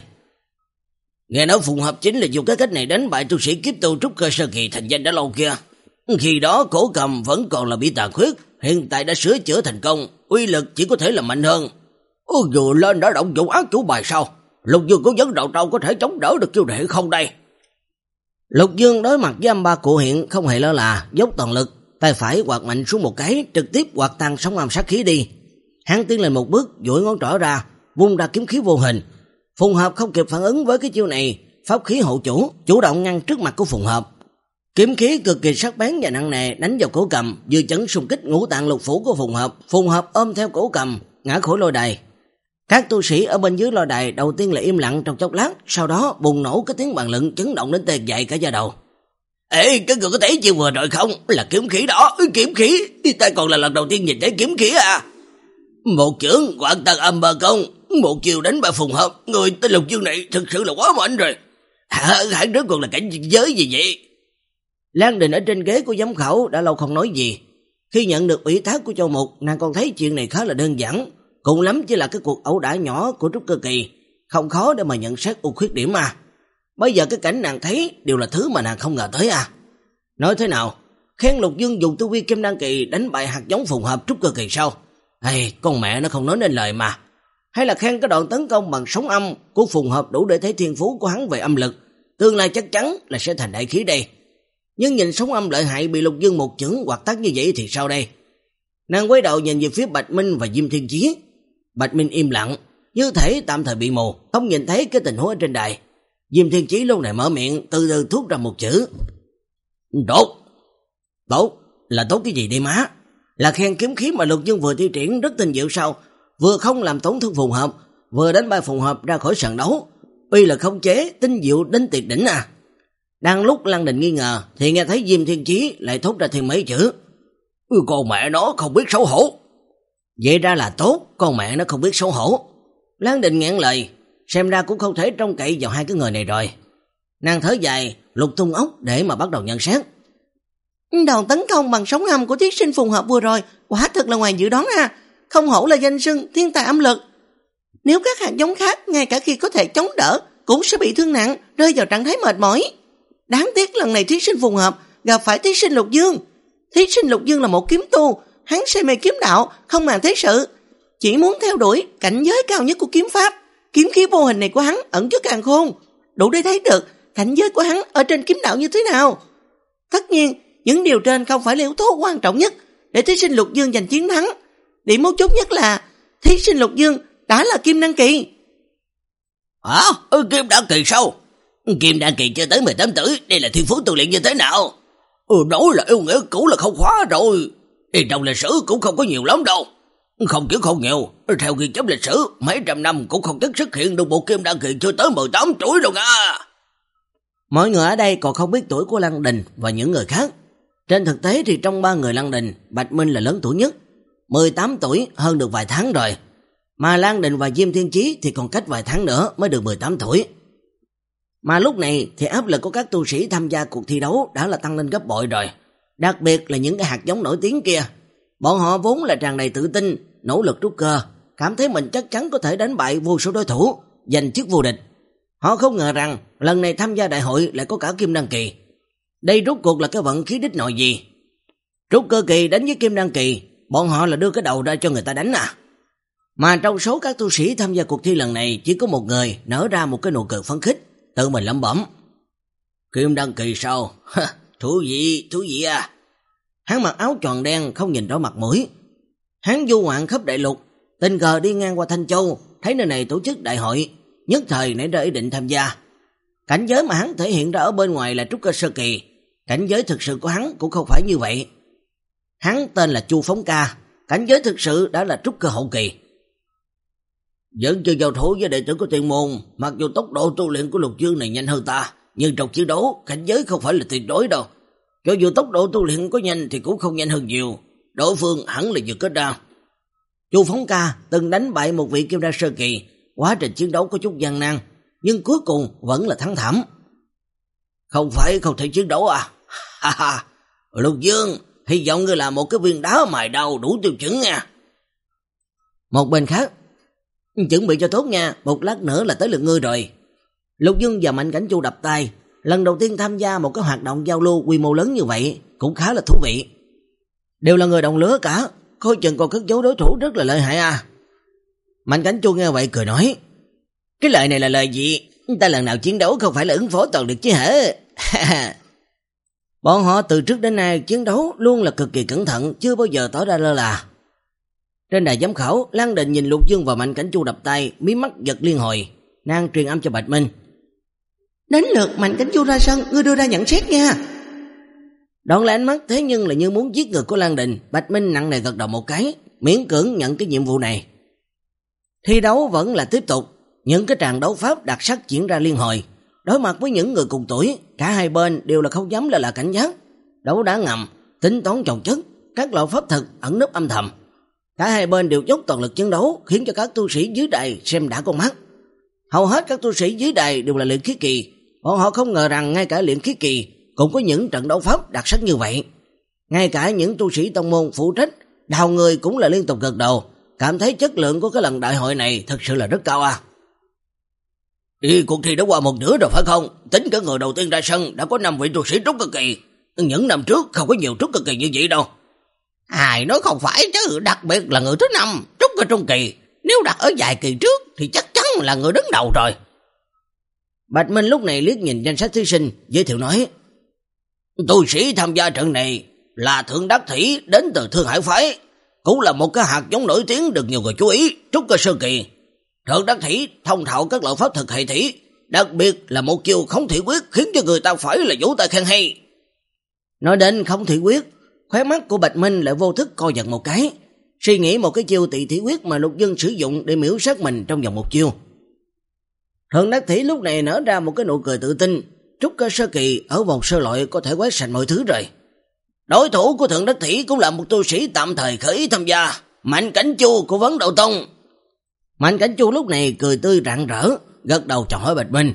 Nghe nói Phùng Hợp chính là dùng cái cách này đánh bại tu sĩ kiếp tu trúc cơ sơ kỳ thành danh đã lâu kia. Khi đó cổ cầm vẫn còn là bị tà khuyết, hiện tại đã sửa chữa thành công, uy lực chỉ có thể là mạnh hơn. Ôi vừa lên đã động dụng ác chủ bài sao? Lục Dương có Vấn Đạo Tông có thể chống đỡ được chiêu đệ không đây? Lục Dương đối mặt với âm ba cụ hiện không hề lơ là, dốc toàn lực, tay phải quạt mạnh xuống một cái, trực tiếp quạt tan sóng âm sát khí đi. Hắn tiến lên một bước, duỗi ngón trỏ ra, vung ra kiếm khí vô hình. Phùng Hợp không kịp phản ứng với cái chiêu này, pháp khí hộ chủ, chủ động ngăn trước mặt của Phùng Hợp. Kiếm khí cực kỳ sắc bén và nặng nề đánh vào cổ cầm, dư chấn xung kích ngũ tạng lục phủ của Phùng Hợp. Phùng Hợp ôm theo cổ cầm, ngã khỏi lôi đài. Các tu sĩ ở bên dưới lôi đài đầu tiên là im lặng trong chốc lát, sau đó bùng nổ cái tiếng bàn luận chấn động đến tê dại cả da đầu. Ê, cái người có thấy chiêu vừa rồi không? Là kiếm khí đó, kiếm khí, ta còn là lần đầu tiên nhìn thấy kiếm khí à. Một chưởng quạt tan âm ba công, một chiều đánh bại Phùng Hợp, người tên Lục Dương này thực sự là quá mạnh rồi. Hẳn rốt cuộc là cảnh giới gì vậy? Lan Đình ở trên ghế của giám khảo đã lâu không nói gì. Khi nhận được ủy thác của Châu Mục, nàng còn thấy chuyện này khá là đơn giản, cùng lắm chỉ là cái cuộc ẩu đả nhỏ của Trúc Cơ Kỳ, không khó để mà nhận xét ưu khuyết điểm mà. Bây giờ cái cảnh nàng thấy đều là thứ mà nàng không ngờ tới à. Nói thế nào, khen Lục Dương dùng tu vi Kim Đan Kỳ đánh bại hạt giống Phùng Hợp Trúc Cơ Kỳ sao? Hay con mẹ nó không nói nên lời mà. Hay là khen cái đoạn tấn công bằng sóng âm của Phùng Hợp đủ để thấy thiên phú của hắn về âm lực, tương lai chắc chắn là sẽ thành đại khí đây. Nhưng nhìn sóng âm lợi hại bị Lục Dương một chưởng hoặc tắt như vậy thì sao đây? Nàng quay đầu nhìn về phía Bạch Minh và Diêm Thiên Chí. Bạch Minh im lặng, như thể tạm thời bị mù, không nhìn thấy cái tình huống ở trên đài. Diêm Thiên Chí lúc này mở miệng, từ từ thốt ra một chữ. Tốt. Tốt? Là tốt cái gì đi má? Là khen kiếm khí mà Lục Dương vừa thi triển rất tinh diệu sao? Vừa không làm tổn thương Phùng Hợp, vừa đánh bại Phùng Hợp ra khỏi sàn đấu. Uy là khống chế, tinh diệu đến tuyệt đỉnh à. Đang lúc Lăng Đình nghi ngờ thì nghe thấy Diêm Thiên Chí lại thốt ra thêm mấy chữ. Con mẹ nó không biết xấu hổ. Vậy ra là tốt, con mẹ nó không biết xấu hổ. Lăng Đình nghẹn lời, xem ra cũng không thể trông cậy vào hai cái người này rồi. Nàng thở dài, lục tung ốc để mà bắt đầu nhận xét. Đòn tấn công bằng sóng âm của thí sinh Phùng Hợp vừa rồi quả thật là ngoài dự đoán à. Không hổ là danh xưng thiên tài âm lực. Nếu các hạt giống khác ngay cả khi có thể chống đỡ cũng sẽ bị thương nặng, rơi vào trạng thái mệt mỏi. Đáng tiếc lần này thí sinh Phùng Hợp gặp phải thí sinh Lục Dương. Thí sinh Lục Dương là một kiếm tu, hắn say mê kiếm đạo, không màng thế sự, chỉ muốn theo đuổi cảnh giới cao nhất của kiếm pháp. Kiếm khí vô hình này của hắn ẩn chứa càn khôn, đủ để thấy được cảnh giới của hắn ở trên kiếm đạo như thế nào. Tất nhiên, những điều trên không phải là yếu tố quan trọng nhất để thí sinh Lục Dương giành chiến thắng. Điểm mấu chốt nhất là thí sinh Lục Dương đã là Kim Đan Kỳ. Hả? À, Kim Đan Kỳ sao? Kim Đan Kỳ chưa tới mười tám tuổi, đây là thiên phú tu luyện như thế nào? Ừ, nói là yêu nghĩa cũ là không khóa rồi. Thì trong lịch sử cũng không có nhiều lắm đâu. Không chứ không nhiều, theo ghi chép lịch sử, mấy trăm năm cũng không chắc xuất hiện được một Kim Đan Kỳ chưa tới mười tám tuổi đâu nha. Mọi người ở đây còn không biết tuổi của Lăng Đình và những người khác. Trên thực tế thì trong ba người Lăng Đình, Bạch Minh là lớn tuổi nhất, mười tám tuổi, hơn được vài tháng rồi. Mà Lăng Đình và Diêm Thiên Chí thì còn cách vài tháng nữa mới được mười tám tuổi. Mà lúc này thì áp lực của các tu sĩ tham gia cuộc thi đấu đã là tăng lên gấp bội rồi. Đặc biệt là những cái hạt giống nổi tiếng kia. Bọn họ vốn là tràn đầy tự tin, nỗ lực trúc cơ, cảm thấy mình chắc chắn có thể đánh bại vô số đối thủ, giành chức vô địch. Họ không ngờ rằng lần này tham gia đại hội lại có cả Kim Đan Kỳ. Đây rốt cuộc là cái vận khí đích nội gì? Trúc Cơ Kỳ đánh với Kim Đan Kỳ, bọn họ là đưa cái đầu ra cho người ta đánh à? Mà trong số các tu sĩ tham gia cuộc thi lần này chỉ có một người nở ra một cái nụ cười phấn khích, tự mình lẩm bẩm. Kim Đan Kỳ sao? Thú vị, thú vị à. Hắn mặc áo tròn đen không nhìn rõ mặt mũi. Hắn du ngoạn khắp đại lục, tình cờ đi ngang qua Thanh Châu, thấy nơi này tổ chức đại hội, nhất thời nảy ra ý định tham gia. Cảnh giới mà hắn thể hiện ra ở bên ngoài là Trúc Cơ Sơ Kỳ, cảnh giới thực sự của hắn cũng không phải như vậy. Hắn tên là Chu Phóng Ca, cảnh giới thực sự đã là Trúc Cơ Hậu Kỳ. Vẫn chưa giao thủ với đệ tử của Tiên Môn, mặc dù tốc độ tu luyện của Lục Dương này nhanh hơn ta, nhưng trong chiến đấu cảnh giới không phải là tuyệt đối đâu. Cho dù tốc độ tu luyện có nhanh thì cũng không nhanh hơn nhiều, đối phương hẳn là vừa kết đan. Chu Phóng Ca từng đánh bại một vị Kim Đan Sơ Kỳ, quá trình chiến đấu có chút gian nan, nhưng cuối cùng vẫn là thắng thảm. Không phải không thể chiến đấu à? Ha ha, Lục Dương, hy vọng ngươi là một cái viên đá mài đau đủ tiêu chuẩn nha. Một bên khác, chuẩn bị cho tốt nha, một lát nữa là tới lượt ngươi rồi. Lục Dương và Mạnh Cảnh Chu đập tay, lần đầu tiên tham gia một cái hoạt động giao lưu quy mô lớn như vậy, cũng khá là thú vị. Đều là người đồng lứa cả, coi chừng còn cất giấu đối thủ rất là lợi hại à. Mạnh Cảnh Chu nghe vậy cười nói, cái lời này là lời gì? Ta lần nào chiến đấu không phải là ứng phó toàn được chứ hả? Bọn họ từ trước đến nay chiến đấu luôn là cực kỳ cẩn thận, chưa bao giờ tỏ ra lơ là. Trên đài giám khảo, Lan Đình nhìn Lục Dương và Mạnh Cảnh Chu đập tay, mí mắt giật liên hồi, nàng truyền âm cho Bạch Minh. Đến lượt Mạnh Cảnh Chu ra sân, ngươi đưa ra nhận xét nha. Đón lấy ánh mắt thế nhưng là như muốn giết người của Lan Đình, Bạch Minh nặng nề gật đầu một cái, miễn cưỡng nhận cái nhiệm vụ này. Thi đấu vẫn là tiếp tục, những cái tràng đấu pháp đặc sắc diễn ra liên hồi. Đối mặt với những người cùng tuổi, cả hai bên đều là không dám lơ là cảnh giác, đấu đá ngầm, tính toán chồng chất, các loại pháp thực ẩn nấp âm thầm. Cả hai bên đều dốc toàn lực chiến đấu, khiến cho các tu sĩ dưới đài xem đã con mắt. Hầu hết các tu sĩ dưới đài đều là luyện khí kỳ, bọn họ không ngờ rằng ngay cả luyện khí kỳ cũng có những trận đấu pháp đặc sắc như vậy. Ngay cả những tu sĩ tông môn phụ trách đào người cũng là liên tục gật đầu, cảm thấy chất lượng của cái lần đại hội này thật sự là rất cao à. Đi, cuộc thi đã qua một nửa rồi phải không? Tính cả người đầu tiên ra sân đã có năm vị tu sĩ trúc cơ kỳ. Những năm trước không có nhiều trúc cơ kỳ như vậy đâu. Ai nói không phải chứ, đặc biệt là người thứ năm trúc cơ trung kỳ. Nếu đặt ở vài kỳ trước thì chắc chắn là người đứng đầu rồi. Bạch Minh lúc này liếc nhìn danh sách thí sinh, giới thiệu nói. Tu sĩ tham gia trận này là Thượng Đắc Thủy đến từ Thương Hải Phái, cũng là một cái hạt giống nổi tiếng được nhiều người chú ý, trúc cơ sơ kỳ. Thượng Đắc Thủy thông thạo các loại pháp thực hệ thủy, đặc biệt là một chiêu Khống Thủy Quyết khiến cho người ta phải là vỗ tay khen hay. Nói đến Khống Thủy Quyết, khóe mắt của Bạch Minh lại vô thức co giật một cái, suy nghĩ một cái chiêu Tị Thủy Quyết mà Lục Dương sử dụng để miễu sát mình trong vòng một chiêu. Thượng Đắc Thủy lúc này nở ra một cái nụ cười tự tin, trúc cơ sơ kỳ ở vòng sơ loại có thể quét sạch mọi thứ rồi. Đối thủ của Thượng Đắc Thủy cũng là một tu sĩ tạm thời khởi ý tham gia, Mạnh Cảnh Chu của Vấn Đạo Tông. Mạnh Cảnh Chu lúc này cười tươi rạng rỡ, gật đầu chào hỏi Bạch Minh.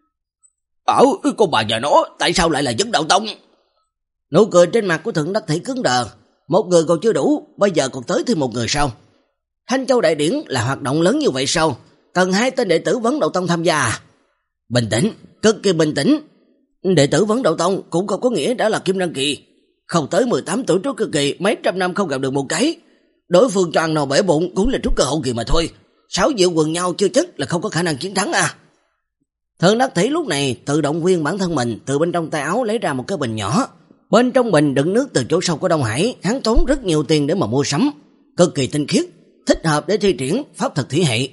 Ở con bà già nó, tại sao lại là Vấn Đạo Tông? Nụ cười trên mặt của Thượng Đắc Thủy cứng đờ, một người còn chưa đủ, bây giờ còn tới thêm một người sao? Thanh Châu Đại Điển là hoạt động lớn như vậy sao? Cần hai tên đệ tử Vấn Đạo Tông tham gia à? Bình tĩnh, cực kỳ bình tĩnh. Đệ tử Vấn Đạo Tông cũng không có nghĩa đã là kim đăng kỳ, không tới mười tám tuổi trúc cơ kỳ, mấy trăm năm không gặp được một cái. Đối phương cho ăn nào bể bụng cũng là trúc cơ hậu kỳ mà thôi. Sáu diệu quần nhau chưa chắc là không có khả năng chiến thắng à. Thượng Đắc Thủy lúc này tự động viên bản thân mình, từ bên trong tay áo lấy ra một cái bình nhỏ. Bên trong bình đựng nước từ chỗ sâu của Đông Hải, hắn tốn rất nhiều tiền để mà mua sắm, cực kỳ tinh khiết, thích hợp để thi triển pháp thực thủy hệ.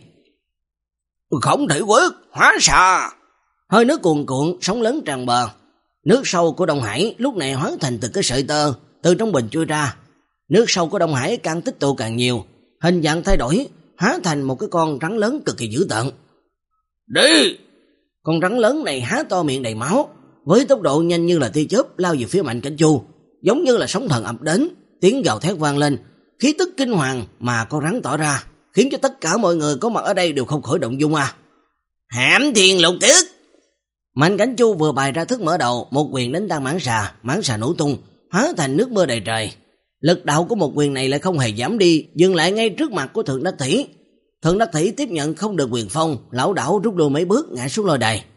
Khống Thủy Quyết, hóa xà. Hơi nước cuồn cuộn, sóng lớn tràn bờ. Nước sâu của Đông Hải lúc này hóa thành từ cái sợi tơ từ trong bình trôi ra. Nước sâu của Đông Hải càng tích tụ càng nhiều, hình dạng thay đổi, hóa thành một cái con rắn lớn cực kỳ dữ tợn. Đi! Con rắn lớn này há to miệng đầy máu, với tốc độ nhanh như là tia chớp lao về phía Mạnh Cảnh Chu, giống như là sóng thần ập đến, tiếng gào thét vang lên, khí tức kinh hoàng mà con rắn tỏ ra, khiến cho tất cả mọi người có mặt ở đây đều không khỏi động dung à. Hãm Thiên Lục Tiết! Mạnh Cảnh Chu vừa bày ra thức mở đầu, một quyền đánh tan mãng xà, mãng xà nổ tung, hóa thành nước mưa đầy trời. Lực đạo của một quyền này lại không hề giảm đi, dừng lại ngay trước mặt của Thượng Đắc Thủy. Thượng Đắc Thủy tiếp nhận không được quyền phong, lão đảo rút lui mấy bước ngã xuống lôi đài.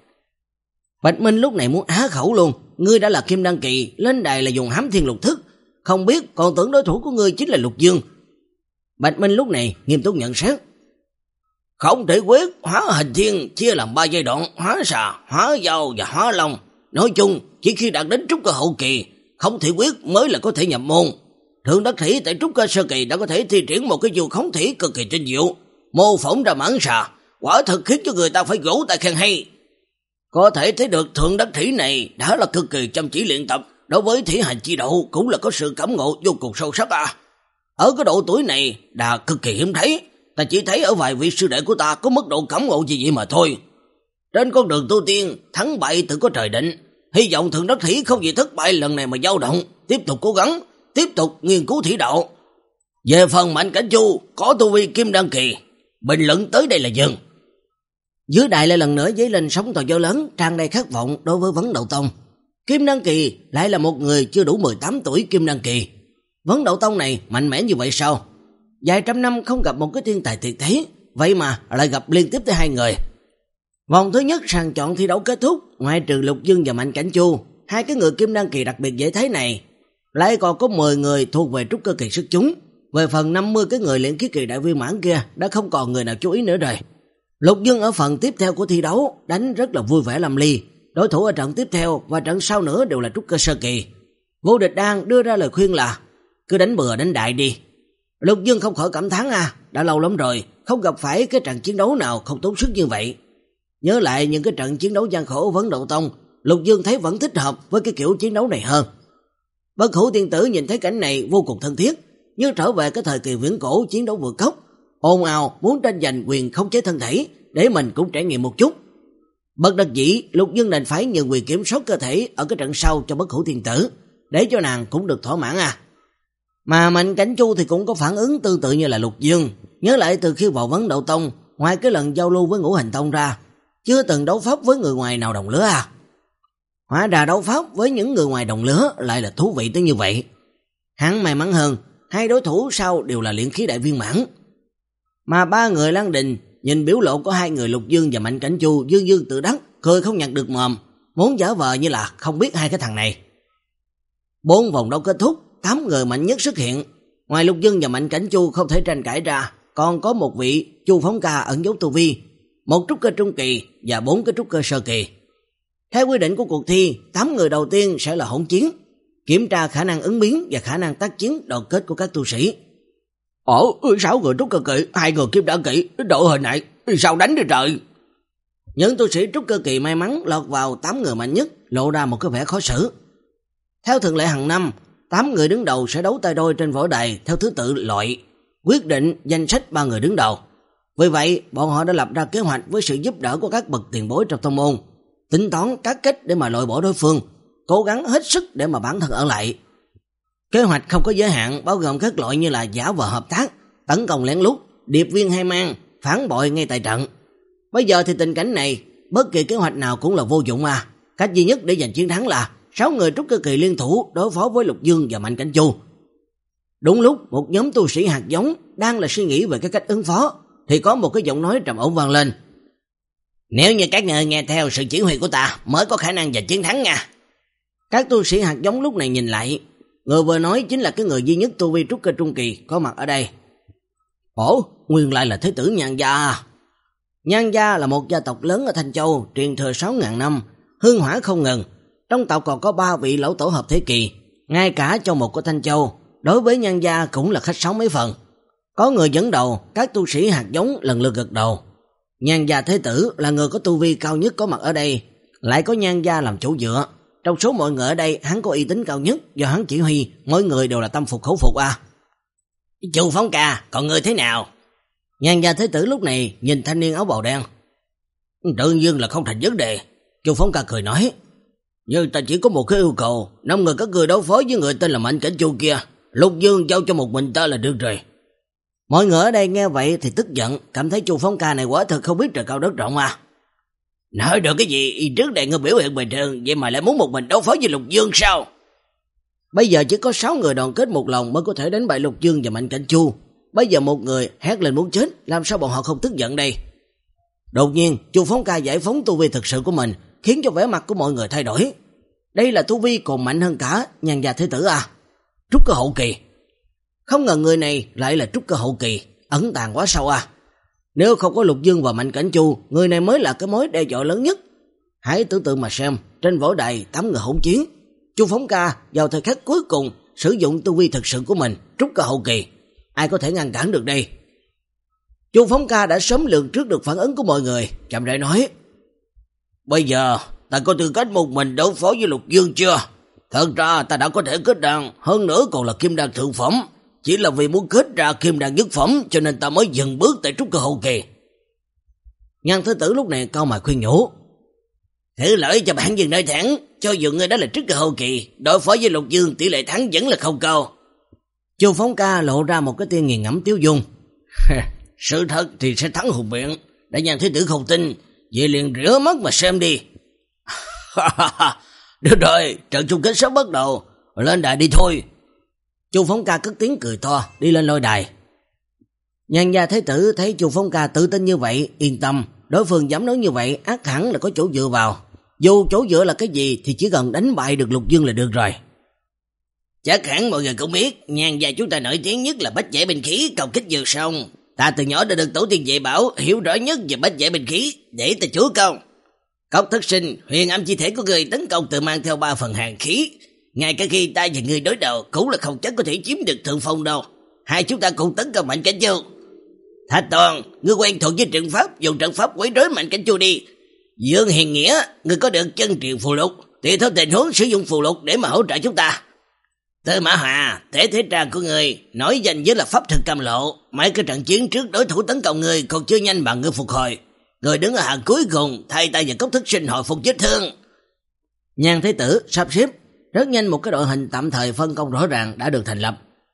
Bạch Minh lúc này muốn á khẩu luôn, ngươi đã là kim đăng kỳ, lên đài là dùng Hám Thiên Lục Thức, không biết còn tưởng đối thủ của ngươi chính là Lục Dương. Bạch Minh lúc này nghiêm túc nhận xét. Khống Thủy Quyết hóa hình thiên chia làm ba giai đoạn, hóa xà, hóa dao và hóa long. Nói chung, chỉ khi đạt đến trúc cơ hậu kỳ, Khống Thủy Quyết mới là có thể nhập môn. Thượng Đắc Thủy tại trúc cơ sơ kỳ đã có thể thi triển một cái chiêu khống thủy cực kỳ tinh diệu, mô phỏng ra mãng xà, quả thực khiến cho người ta phải vỗ tay khen hay. Có thể thấy được Thượng Đắc Thủy này đã là cực kỳ chăm chỉ luyện tập, đối với thủy hành chi độ cũng là có sự cảm ngộ vô cùng sâu sắc à. Ở cái độ tuổi này đã cực kỳ hiếm thấy, ta chỉ thấy ở vài vị sư đệ của ta có mức độ cảm ngộ gì vậy mà thôi. Trên con đường tu tiên, thắng bại tự có trời định, hy vọng Thượng Đắc Thủy không vì thất bại lần này mà dao động, tiếp tục cố gắng, tiếp tục nghiên cứu thủy đạo. Về phần Mạnh Cảnh Chu có tu vi kim đăng kỳ, bình luận tới đây là dừng. Dưới đại lại lần nữa dấy lên sóng to gió lớn, tràn đầy khát vọng đối với Vấn Đạo Tông. Kim đăng kỳ lại là một người chưa đủ mười tám tuổi kim đăng kỳ. Vấn Đạo Tông này mạnh mẽ như vậy sao? Vài trăm năm không gặp một cái thiên tài tuyệt thế, vậy mà lại gặp liên tiếp tới hai người. Vòng thứ nhất sàng chọn thi đấu kết thúc, ngoại trừ Lục Dương và Mạnh Cảnh Chu, hai cái người kim đăng kỳ đặc biệt dễ thấy này, lại còn có mười người thuộc về trúc cơ kỳ xuất chúng. Về phần năm mươi cái người luyện khí kỳ đại viên mãn kia đã không còn người nào chú ý nữa rồi. Lục Dương ở phần tiếp theo của thi đấu đánh rất là vui vẻ lâm ly, đối thủ ở trận tiếp theo và trận sau nữa đều là trúc cơ sơ kỳ. Vô Địch đang đưa ra lời khuyên là cứ đánh bừa đánh đại đi. Lục Dương không khỏi cảm thán à, đã lâu lắm rồi không gặp phải cái trận chiến đấu nào không tốn sức như vậy. Nhớ lại những cái trận chiến đấu gian khổ Vấn Đậu Tông, Lục Dương thấy vẫn thích hợp với cái kiểu chiến đấu này hơn. Bất Hủ tiên tử nhìn thấy cảnh này vô cùng thân thiết, như trở về cái thời kỳ viễn cổ chiến đấu vượt cấp, ồn ào muốn tranh giành quyền khống chế thân thể để mình cũng trải nghiệm một chút. Bất đắc dĩ, Lục Dương đành phải nhường quyền kiểm soát cơ thể ở cái trận sau cho Bất Hủ tiên tử, để cho nàng cũng được thỏa mãn à. Mà Mạnh Cảnh Chu thì cũng có phản ứng tương tự như là Lục Dương, nhớ lại từ khi vào Vấn Đậu Tông, ngoài cái lần giao lưu với Ngũ Hành Tông ra, chưa từng đấu pháp với người ngoài nào đồng lứa à. Hóa ra đấu pháp với những người ngoài đồng lứa lại là thú vị tới như vậy. Hắn may mắn hơn, hai đối thủ sau đều là luyện khí đại viên mãn. Mà ba người Lăng Đình nhìn biểu lộ của hai người Lục Dương và Mạnh Cảnh Chu dương dương tự đắc, cười không nhặt được mồm, muốn giả vờ như là không biết hai cái thằng này. Bốn vòng đấu kết thúc, tám người mạnh nhất xuất hiện. Ngoài Lục Dương và Mạnh Cảnh Chu không thể tranh cãi ra, còn có một vị Chu Phóng Ca ẩn giấu tu vi, một trúc cơ trung kỳ và bốn cái trúc cơ sơ kỳ. Theo quy định của cuộc thi, tám người đầu tiên sẽ là hỗn chiến, kiểm tra khả năng ứng biến và khả năng tác chiến đột kết của các tu sĩ. Ồ, sáu người trúc cơ kỳ, hai người kim đan kỳ, đội hình này sao đánh đi trời? Những tu sĩ trúc cơ kỳ may mắn lọt vào tám người mạnh nhất lộ ra một cái vẻ khó xử. Theo thường lệ hàng năm, tám người đứng đầu sẽ đấu tay đôi trên võ đài theo thứ tự loại, quyết định danh sách ba người đứng đầu. Vì vậy, bọn họ đã lập ra kế hoạch với sự giúp đỡ của các bậc tiền bối trong tông môn, tính toán các cách để mà loại bỏ đối phương, cố gắng hết sức để mà bản thân ở lại. Kế hoạch không có giới hạn, bao gồm các loại như là giả vờ hợp tác, tấn công lén lút, điệp viên hai mang, phản bội ngay tại trận. Bây giờ thì tình cảnh này, bất kỳ kế hoạch nào cũng là vô dụng à. Cách duy nhất để giành chiến thắng là sáu người trúc cơ kỳ liên thủ đối phó với Lục Dương và Mạnh Cảnh Chu. Đúng lúc một nhóm tu sĩ hạt giống đang là suy nghĩ về cái cách ứng phó, thì có một cái giọng nói trầm ổn vang lên. Nếu như các người nghe theo sự chỉ huy của ta mới có khả năng giành chiến thắng nha. Các tu sĩ hạt giống lúc này nhìn lại, người vừa nói chính là cái người duy nhất tu vi trúc cơ trung kỳ có mặt ở đây. Ồ, nguyên lại là Thế tử Nhan Gia. Nhan Gia là một gia tộc lớn ở Thanh Châu, truyền thừa sáu ngàn năm, hương hỏa không ngừng. Trong tộc còn có ba vị lão tổ hợp thế kỳ, ngay cả trong một của Thanh Châu, đối với Nhan Gia cũng là khách sáo mấy phần. Có người dẫn đầu, các tu sĩ hạt giống lần lượt gật đầu. Nhan Gia Thế tử là người có tu vi cao nhất có mặt ở đây, lại có Nhan Gia làm chỗ dựa. Trong số mọi người ở đây, hắn có uy tín cao nhất, do hắn chỉ huy, mỗi người đều là tâm phục khẩu phục à. Chu Phóng Ca, còn người thế nào? Nhan Gia Thế tử lúc này nhìn thanh niên áo bào đen. Tự nhiên là không thành vấn đề. Chu Phóng Ca cười nói. Nhưng ta chỉ có một cái yêu cầu, năm người các người đối phó với người tên là Mạnh Cảnh Chu kia, Lục Dương giao cho một mình ta là được rồi. Mọi người ở đây nghe vậy thì tức giận, cảm thấy Chu Phóng Ca này quả thật không biết trời cao đất rộng à. Nói được cái gì, trước đây ngươi biểu hiện bình thường, vậy mà lại muốn một mình đối phó với Lục Dương sao? Bây giờ chỉ có sáu người đoàn kết một lòng mới có thể đánh bại Lục Dương và Mạnh Cảnh Chu. Bây giờ một người hét lên muốn chết, làm sao bọn họ không tức giận đây? Đột nhiên, Chu Phóng Ca giải phóng tu vi thực sự của mình, khiến cho vẻ mặt của mọi người thay đổi. Đây là tu vi còn mạnh hơn cả Nhan Gia Thế tử à? Trúc cơ hậu kỳ. Không ngờ người này lại là trúc cơ hậu kỳ, ẩn tàng quá sâu à. Nếu không có Lục Dương và Mạnh Cảnh Chu, người này mới là cái mối đe dọa lớn nhất. Hãy tưởng tượng mà xem, trên võ đài tám người hỗn chiến, Chu Phóng Ca vào thời khắc cuối cùng sử dụng tu vi thực sự của mình, trúc cơ hậu kỳ, ai có thể ngăn cản được đây? Chu Phóng Ca đã sớm lường trước được phản ứng của mọi người, chậm rãi nói: Bây giờ ta có tư cách một mình đối phó với Lục Dương chưa? Thật ra ta đã có thể kết đan, hơn nữa còn là kim đan thượng phẩm, chỉ là vì muốn kết ra kim đan nhất phẩm cho nên ta mới dừng bước tại trúc cơ hậu kỳ. Nhan Thế tử lúc này cau mày khuyên nhủ: Thử lợi cho bản dừng nơi thẳng, cho dù ngươi đó là trúc cơ hậu kỳ, đối phó với Lục Dương tỷ lệ thắng vẫn là không cao. Chu Phóng Ca lộ ra một cái tia nghiền ngẫm tiêu dung. Sự thật thì sẽ thắng hùng biện, đã Nhan Thế tử không tin, vậy liền rửa mắt mà xem đi. Được rồi, trận chung kết sắp bắt đầu, lên đài đi thôi. Chu Phóng Ca cất tiếng cười to, đi lên lôi đài. Nhan Gia Thế tử thấy Chu Phóng Ca tự tin như vậy, yên tâm, đối phương dám nói như vậy ác hẳn là có chỗ dựa vào. Dù chỗ dựa là cái gì thì chỉ cần đánh bại được Lục Dương là được rồi. Chắc hẳn mọi người cũng biết, Nhan gia chúng ta nổi tiếng nhất là bách giải binh khí, công kích vừa xong. Ta từ nhỏ đã được tổ tiên dạy bảo, hiểu rõ nhất về bách giải binh khí, để ta chúa công. Cốc Thất Sinh, huyền âm chi thể của người tấn công tự mang theo ba phần hàn khí, ngay cả khi ta và ngươi đối đầu cũng là không chắc có thể chiếm được thượng phong đâu. Hai chúng ta cùng tấn công Mạnh Cảnh Chu. Thạch Toàn, ngươi quen thuộc với trận pháp, dùng trận pháp quấy rối Mạnh Cảnh Chu đi. Dương Hiền Nghĩa, ngươi có được chân truyền phù lục, tùy theo tình huống sử dụng phù lục để mà hỗ trợ chúng ta. Tư Mã Hòa, thể thế trang của ngươi nổi danh với là pháp thực cam lộ, mấy cái trận chiến trước đối thủ tấn công ngươi còn chưa nhanh bằng ngươi phục hồi. Ngươi đứng ở hàng cuối cùng, thay tay và Cốc Thức Sinh hồi phục vết thương. Nhan Thế Tử sắp xếp rất nhanh một cái đội hình tạm thời phân công rõ ràng đã được thành lập.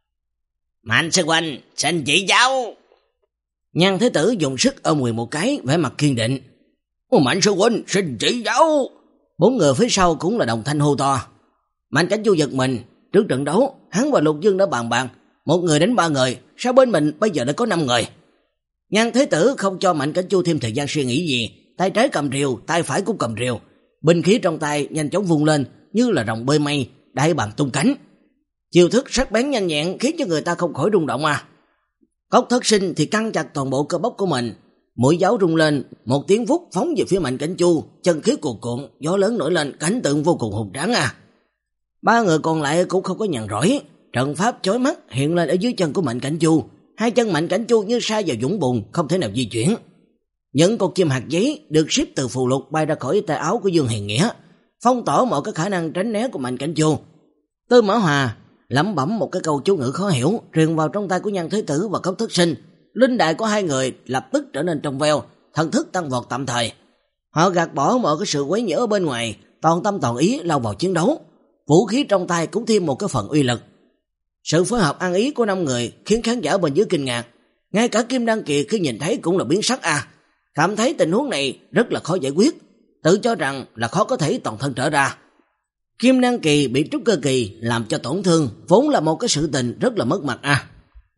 Mạnh sư huynh, xin chỉ giáo. Nhan Thế Tử dùng sức ôm quyền một cái, vẻ mặt kiên định. Mạnh sư huynh, xin chỉ giáo. Bốn người phía sau cũng là đồng thanh hô to. Mạnh Cảnh Chu giật mình, trước trận đấu, hắn và Lục Dương đã bàn bạc, một người đánh ba người, sao bên mình bây giờ đã có năm người. Nhan Thế Tử không cho Mạnh Cảnh Chu thêm thời gian suy nghĩ gì, tay trái cầm rìu, tay phải cũng cầm rìu, binh khí trong tay nhanh chóng vung lên như là rồng bơi mây, đại bàng tung cánh. Chiêu thức sắc bén nhanh nhẹn khiến cho người ta không khỏi rung động à. Cốc Thất Sinh thì căng chặt toàn bộ cơ bắp của mình, mũi giáo rung lên, một tiếng vút phóng về phía Mạnh Cảnh Chu, chân khí cuồn cuộn, gió lớn nổi lên, cảnh tượng vô cùng hùng tráng à. Ba người còn lại cũng không có nhàn rỗi, trận pháp chói mắt hiện lên ở dưới chân của Mạnh Cảnh Chu, hai chân Mạnh Cảnh Chu như sa vào vũng bùn, không thể nào di chuyển. Những con chim hạt giấy được ship từ phù lục bay ra khỏi tay áo của Dương Hiền Nghĩa, phong tỏa mọi cái khả năng tránh né của Mạnh Cảnh Chu. Tư Mã Hòa lẩm bẩm một cái câu chú ngữ khó hiểu truyền vào trong tay của Nhan Thế Tử và Cốc Thất Sinh. Linh đại của hai người lập tức trở nên trong veo, thần thức tăng vọt tạm thời. Họ gạt bỏ mọi cái sự quấy nhiễu ở bên ngoài, toàn tâm toàn ý lao vào chiến đấu. Vũ khí trong tay cũng thêm một cái phần uy lực. Sự phối hợp ăn ý của năm người khiến khán giả bên dưới kinh ngạc. Ngay cả Kim Đan Kỳ khi nhìn thấy cũng là biến sắc à. Cảm thấy tình huống này rất là khó giải quyết, tự cho rằng là khó có thể toàn thân trở ra. Kim Đan Kỳ bị Trúc Cơ Kỳ làm cho tổn thương, vốn là một cái sự tình rất là mất mặt à.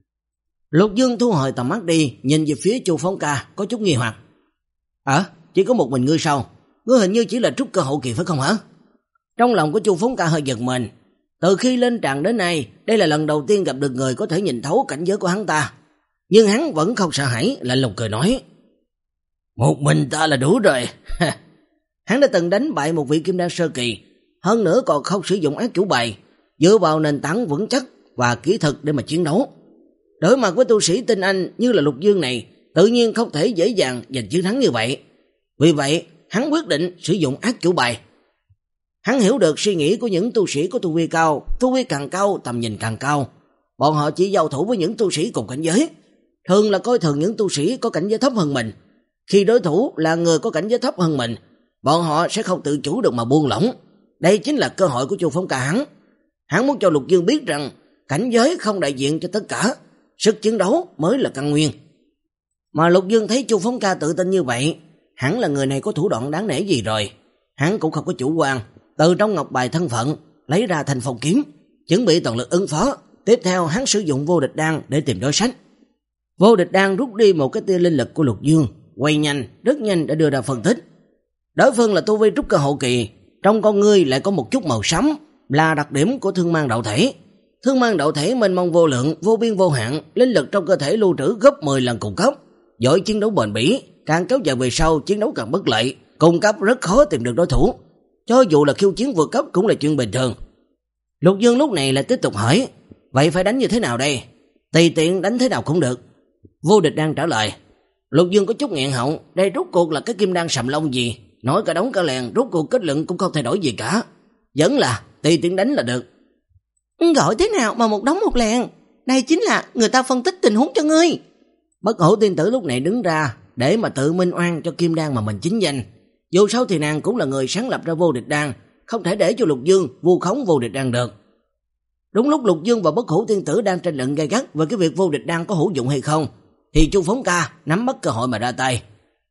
Lục Dương thu hồi tầm mắt đi, nhìn về phía Chu Phong Ca có chút nghi hoặc. Ờ, chỉ có một mình ngươi sao? Ngươi hình như chỉ là Trúc Cơ hậu kỳ phải không hả? Trong lòng của Chu Phong Ca hơi giật mình. Từ khi lên tràng đến nay, đây là lần đầu tiên gặp được người có thể nhìn thấu cảnh giới của hắn ta. Nhưng hắn vẫn không sợ hãi, lạnh lùng cười nói. Một mình ta là đủ rồi. Hắn đã từng đánh bại một vị Kim Đan sơ kỳ, hơn nữa còn không sử dụng ác chủ bài, dựa vào nền tảng vững chắc và kỹ thuật để mà chiến đấu. Đối mặt với tu sĩ tinh anh như là Lục Dương này, tự nhiên không thể dễ dàng giành chiến thắng như vậy. Vì vậy, hắn quyết định sử dụng ác chủ bài. Hắn hiểu được suy nghĩ của những tu sĩ có tu vi cao, tu vi càng cao, tầm nhìn càng cao. Bọn họ chỉ giao thủ với những tu sĩ cùng cảnh giới, thường là coi thường những tu sĩ có cảnh giới thấp hơn mình. Khi đối thủ là người có cảnh giới thấp hơn mình, bọn họ sẽ không tự chủ được mà buông lỏng. Đây chính là cơ hội của Chu Phong Ca hắn. Hắn muốn cho Lục Dương biết rằng cảnh giới không đại diện cho tất cả, sức chiến đấu mới là căn nguyên. Mà Lục Dương thấy Chu Phong Ca tự tin như vậy, hắn là người này có thủ đoạn đáng nể gì rồi. Hắn cũng không có chủ quan, từ trong ngọc bài thân phận lấy ra Thanh Phong kiếm, chuẩn bị toàn lực ứng phó. Tiếp theo hắn sử dụng vô địch đan để tìm đối sách. Vô địch đan rút đi một cái tia linh lực của Lục Dương, quay nhanh, rất nhanh đã đưa ra phân tích. Đối phương là tu vi Trúc Cơ hậu kỳ, trong con ngươi lại có một chút màu xám, là đặc điểm của thương mang đạo thể. Thương mang đạo thể mênh mông vô lượng, vô biên vô hạn, linh lực trong cơ thể lưu trữ gấp mười lần cùng cấp, giỏi chiến đấu bền bỉ, càng kéo dài về sau chiến đấu càng bất lợi, cùng cấp rất khó tìm được đối thủ. Cho dù là khiêu chiến vượt cấp cũng là chuyện bình thường. Lục Dương lúc này lại tiếp tục hỏi, vậy phải đánh như thế nào đây? Tùy tiện đánh thế nào cũng được. Vô địch đang trả lời. Lục Dương có chút nghẹn họng, đây rốt cuộc là cái kim đan sầm lông gì, nói cả đống cả lèn, rốt cuộc kết luận cũng không thay đổi gì cả. Vẫn là tùy tiện đánh là được. Gọi thế nào mà một đống một lèn? Đây chính là người ta phân tích tình huống cho ngươi. Bất Hổ tiên tử lúc này đứng ra để mà tự minh oan cho kim đan mà mình chính danh. Dù sao thì nàng cũng là người sáng lập ra vô địch đan, không thể để cho Lục Dương vu khống vô địch đan được. Đúng lúc Lục Dương và Bất Hổ tiên tử đang tranh luận gay gắt về cái việc vô địch đan có hữu dụng hay không, thì Chu Phong Ca nắm bắt cơ hội mà ra tay.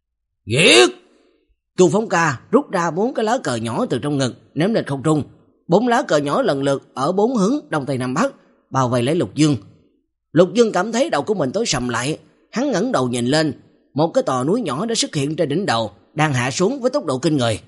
Giết! Chu Phong Ca rút ra bốn cái lá cờ nhỏ từ trong ngực, ném lên không trung. Bốn lá cờ nhỏ lần lượt ở bốn hướng đông tây nam bắc bao vây lấy Lục Dương. Lục Dương cảm thấy đầu của mình tối sầm lại, hắn ngẩng đầu nhìn lên, một cái tòa núi nhỏ đã xuất hiện trên đỉnh đầu, đang hạ xuống với tốc độ kinh người.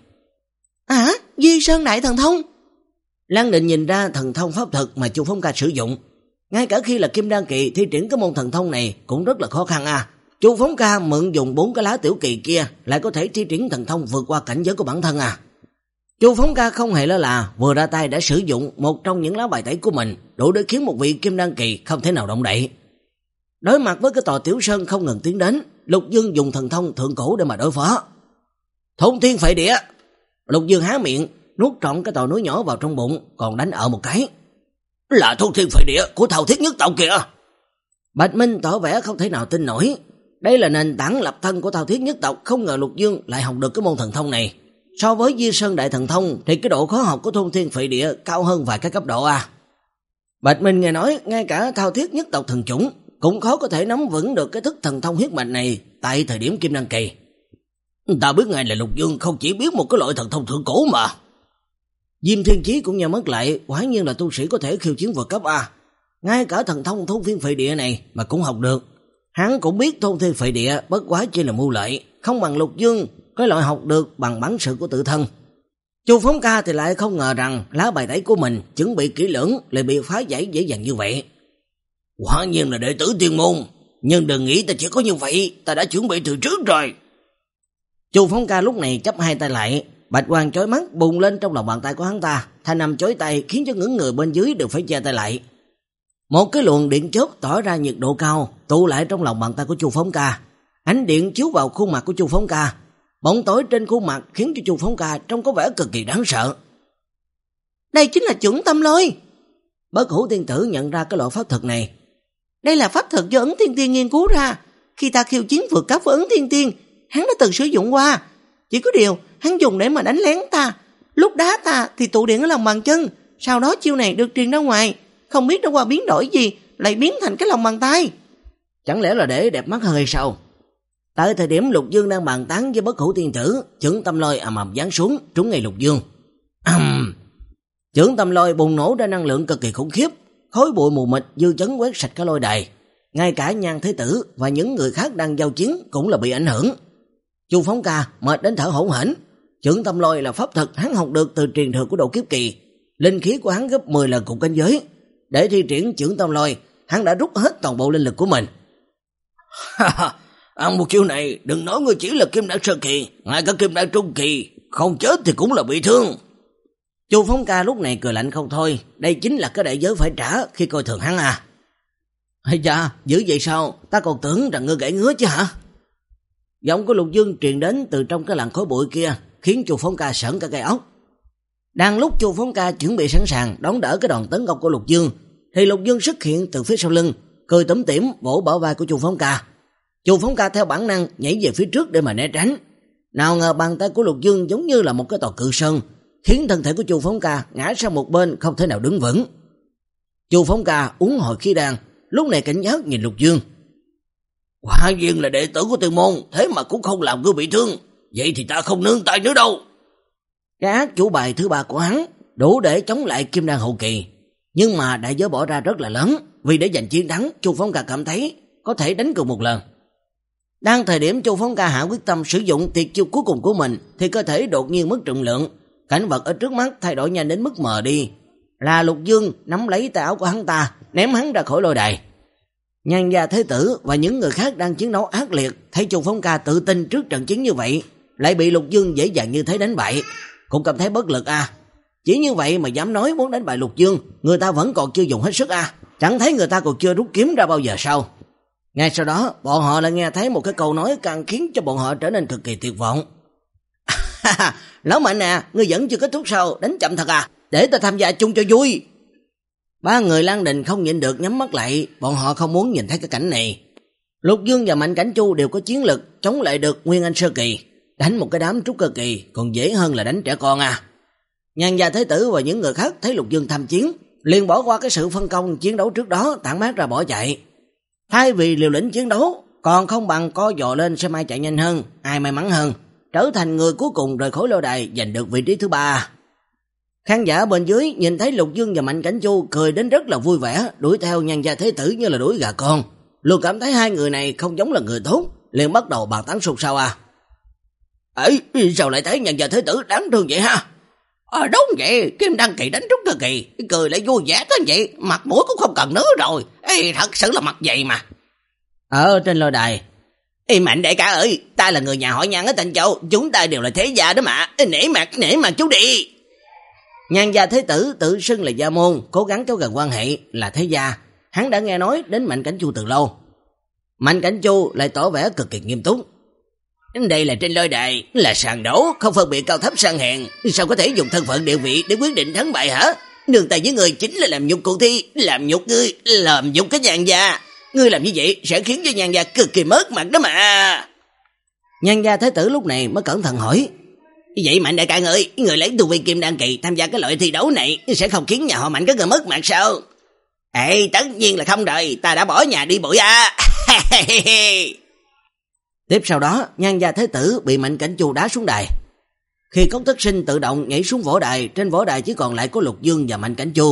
À, Di Sơn Đại Thần Thông. Lăng Định nhìn ra thần thông pháp thực mà Chu Phong Ca sử dụng, ngay cả khi là Kim Đan kỳ thi triển cái môn thần thông này cũng rất là khó khăn à. Chu Phong Ca mượn dùng bốn cái lá tiểu kỳ kia lại có thể thi triển thần thông vượt qua cảnh giới của bản thân à. Chu Phóng Ca không hề lơ là, vừa ra tay đã sử dụng một trong những lá bài tẩy của mình, đủ để khiến một vị kim đan kỳ không thể nào động đậy. Đối mặt với cái tòa tiểu sơn không ngừng tiến đến, Lục Dương dùng thần thông thượng cổ để mà đối phó. Thôn thiên phệ địa. Lục Dương há miệng, nuốt trọn cái tòa núi nhỏ vào trong bụng, còn đánh ở một cái. Là thôn thiên phệ địa của Thao Thiết nhất tộc kìa. Bạch Minh tỏ vẻ không thể nào tin nổi. Đây là nền tảng lập thân của Thao Thiết nhất tộc, không ngờ Lục Dương lại học được cái môn thần thông này. So với Di Sơn đại thần thông thì cái độ khó học của thôn thiên phệ địa cao hơn vài cái cấp độ à. Bạch Minh nghe nói ngay cả Thao Thiết nhất tộc thần chủng cũng khó có thể nắm vững được cái thức thần thông huyết mạch này tại thời điểm kim đan kỳ. Ta biết ngay là Lục Dương không chỉ biết một cái loại thần thông thượng cổ mà. Diêm Thiên Chí cũng nhắm mắt lại, quả nhiên là tu sĩ có thể khiêu chiến vượt cấp A. Ngay cả thần thông thôn thiên phệ địa này mà cũng học được. Hắn cũng biết thôn thiên phệ địa bất quá chỉ là mưu lợi, không bằng Lục Dương, cái loại học được bằng bản sự của tự thân. Chu Phóng Ca thì lại không ngờ rằng lá bài tẩy của mình chuẩn bị kỹ lưỡng lại bị phá giải dễ dàng như vậy. Quả nhiên là đệ tử tiên môn, nhưng đừng nghĩ ta chỉ có như vậy, ta đã chuẩn bị từ trước rồi. Chu Phóng Ca lúc này chắp hai tay lại, bạch quang chói mắt bùng lên trong lòng bàn tay của hắn ta, thanh âm chói tai khiến cho những người bên dưới đều phải che tay lại. Một cái luồng điện chớp tỏa ra nhiệt độ cao tụ lại trong lòng bàn tay của Chu Phóng Ca. Ánh điện chiếu vào khuôn mặt của Chu Phóng Ca, bóng tối trên khuôn mặt khiến cho Chu Phóng Ca trông có vẻ cực kỳ đáng sợ. Đây chính là chuẩn tâm lôi. Bất Hủ tiên tử nhận ra cái loại pháp thuật này. Đây là pháp thuật do Ấn Thiên Tiên nghiên cứu ra. Khi ta khiêu chiến vượt cấp với Ấn Thiên Tiên, hắn đã từng sử dụng qua. Chỉ có điều hắn dùng để mà đánh lén ta. Lúc đá ta thì tụ điện ở lòng bàn chân, sau đó chiêu này được truyền ra ngoài, không biết đã qua biến đổi gì lại biến thành cái lòng bàn tay. Chẳng lẽ là để đẹp mắt hơn hay sao? Tại thời điểm Lục Dương đang bàn tán với Bất Hủ tiên tử, chưởng tâm lôi ầm ầm giáng xuống trúng ngay Lục Dương. Ầm! Chưởng tâm lôi bùng nổ ra năng lượng cực kỳ khủng khiếp, khói bụi mù mịt dư chấn quét sạch cả lôi đài. Ngay cả Nhan Thế Tử và những người khác đang giao chiến cũng là bị ảnh hưởng. Chu Phóng Ca mệt đến thở hổn hển. Chưởng tâm lôi là pháp thuật hắn học được từ truyền thừa của độ kiếp kỳ, linh khí của hắn gấp mười lần cùng cảnh giới. Để thi triển chưởng tâm lôi, hắn đã rút hết toàn bộ linh lực của mình. Ăn một chiêu này, đừng nói ngươi chỉ là kim đan sơ kỳ, ngay cả kim đan trung kỳ, không chết thì cũng là bị thương. Chu Phóng Ca lúc này cười lạnh không thôi, đây chính là cái đại giới phải trả khi coi thường hắn à. Hay da, dữ vậy sao, ta còn tưởng rằng ngươi gãy ngứa chứ hả? Giọng của Lục Dương truyền đến từ trong cái làn khói bụi kia, khiến Chu Phóng Ca sởn cả gai ốc. Đang lúc Chu Phóng Ca chuẩn bị sẵn sàng đón đỡ cái đòn tấn công của Lục Dương, thì Lục Dương xuất hiện từ phía sau lưng, cười tủm tỉm vỗ bả vai của Chu Phóng Ca. Chu Phóng Ca theo bản năng nhảy về phía trước để mà né tránh. Nào ngờ bàn tay của Lục Dương giống như là một cái tòa cự sơn, khiến thân thể của Chu Phóng Ca ngã sang một bên không thể nào đứng vững. Chu Phóng Ca uống hồi khí đan, lúc này cảnh giác nhìn Lục Dương. Quả nhiên là đệ tử của Tiên môn, thế mà cũng không làm ngươi bị thương, vậy thì ta không nương tay nữa đâu. Cái ác chủ bài thứ ba của hắn đủ để chống lại kim đan hậu kỳ, nhưng mà đại giới bỏ ra rất là lớn, vì để giành chiến thắng, Chu Phóng Ca cảm thấy có thể đánh cược một lần. Đang thời điểm Chu Phóng Ca hạ quyết tâm sử dụng tuyệt chiêu cuối cùng của mình, thì cơ thể đột nhiên mất trọng lượng, cảnh vật ở trước mắt thay đổi nhanh đến mức mờ đi. Là Lục Dương nắm lấy tay áo của hắn ta, ném hắn ra khỏi lôi đài. Nhan Gia Thế Tử và những người khác đang chiến đấu ác liệt, thấy Chu Phóng Ca tự tin trước trận chiến như vậy, lại bị Lục Dương dễ dàng như thế đánh bại, cũng cảm thấy bất lực à. Chỉ như vậy mà dám nói muốn đánh bại Lục Dương, người ta vẫn còn chưa dùng hết sức à. Chẳng thấy người ta còn chưa rút kiếm ra bao giờ sao? Ngay sau đó, bọn họ lại nghe thấy một cái câu nói càng khiến cho bọn họ trở nên cực kỳ tuyệt vọng. Lão Mạnh à, ngươi vẫn chưa kết thúc sao? Đánh chậm thật à? Để ta tham gia chung cho vui. Ba người Lan Đình không nhịn được nhắm mắt lại, bọn họ không muốn nhìn thấy cái cảnh này. Lục Dương và Mạnh Cảnh Chu đều có chiến lực chống lại được Nguyên Anh sơ kỳ, đánh một cái đám trúc cơ kỳ còn dễ hơn là đánh trẻ con à. Nhan Gia Thế Tử và những người khác thấy Lục Dương tham chiến, liền bỏ qua cái sự phân công chiến đấu trước đó, tản mát ra bỏ chạy. Thay vì liều lĩnh chiến đấu, còn không bằng co giò lên xem ai chạy nhanh hơn, ai may mắn hơn, trở thành người cuối cùng rời khỏi lôi đài, giành được vị trí thứ ba. Khán giả bên dưới nhìn thấy Lục Dương và Mạnh Cảnh Chu cười đến rất là vui vẻ, đuổi theo Nhan Gia Thế Tử như là đuổi gà con. Luôn cảm thấy hai người này không giống là người tốt, liền bắt đầu bàn tán xôn xao à. Ấy, sao lại thấy Nhan Gia Thế Tử đáng thương vậy ha? Ờ đúng vậy, Kim Đăng Kỳ đánh trúng cơ kỳ, cười lại vui vẻ tới vậy, mặt mũi cũng không cần nữa rồi. Ê, thật sự là mặt dày mà. Ở trên lôi đài, Ê Mạnh đại ca ơi, ta là người nhà họ Nhan ở Thanh Châu, chúng ta đều là thế gia đó mà, nể mặt, nể mặt chú đi. Nhan gia thế tử tự xưng là gia môn, cố gắng kéo gần quan hệ là thế gia. Hắn đã nghe nói đến Mạnh Cảnh Chu từ lâu. Mạnh Cảnh Chu lại tỏ vẻ cực kỳ nghiêm túc. Đây là trên lôi đài, là sàn đấu, không phân biệt cao thấp sang hèn, sao có thể dùng thân phận địa vị để quyết định thắng bại hả? Nương tay với người chính là làm nhục cuộc thi, làm nhục ngươi, làm nhục cái Nhan gia. Ngươi làm như vậy sẽ khiến cho Nhan gia cực kỳ mất mặt đó mà. Nhan gia thế tử lúc này mới cẩn thận hỏi. Vậy Mạnh đại ca ơi, người lấy tu vi kim đan kỳ tham gia cái loại thi đấu này sẽ không khiến nhà họ Mạnh có người mất mặt sao? Ê, tất nhiên là không rồi, ta đã bỏ nhà đi bụi à. Tiếp sau đó, Nhan gia thế tử bị Mạnh Cảnh Chu đá xuống đài. Khi Cốc Thất Sinh tự động nhảy xuống võ đài, trên võ đài chỉ còn lại có Lục Dương và Mạnh Cảnh Chu.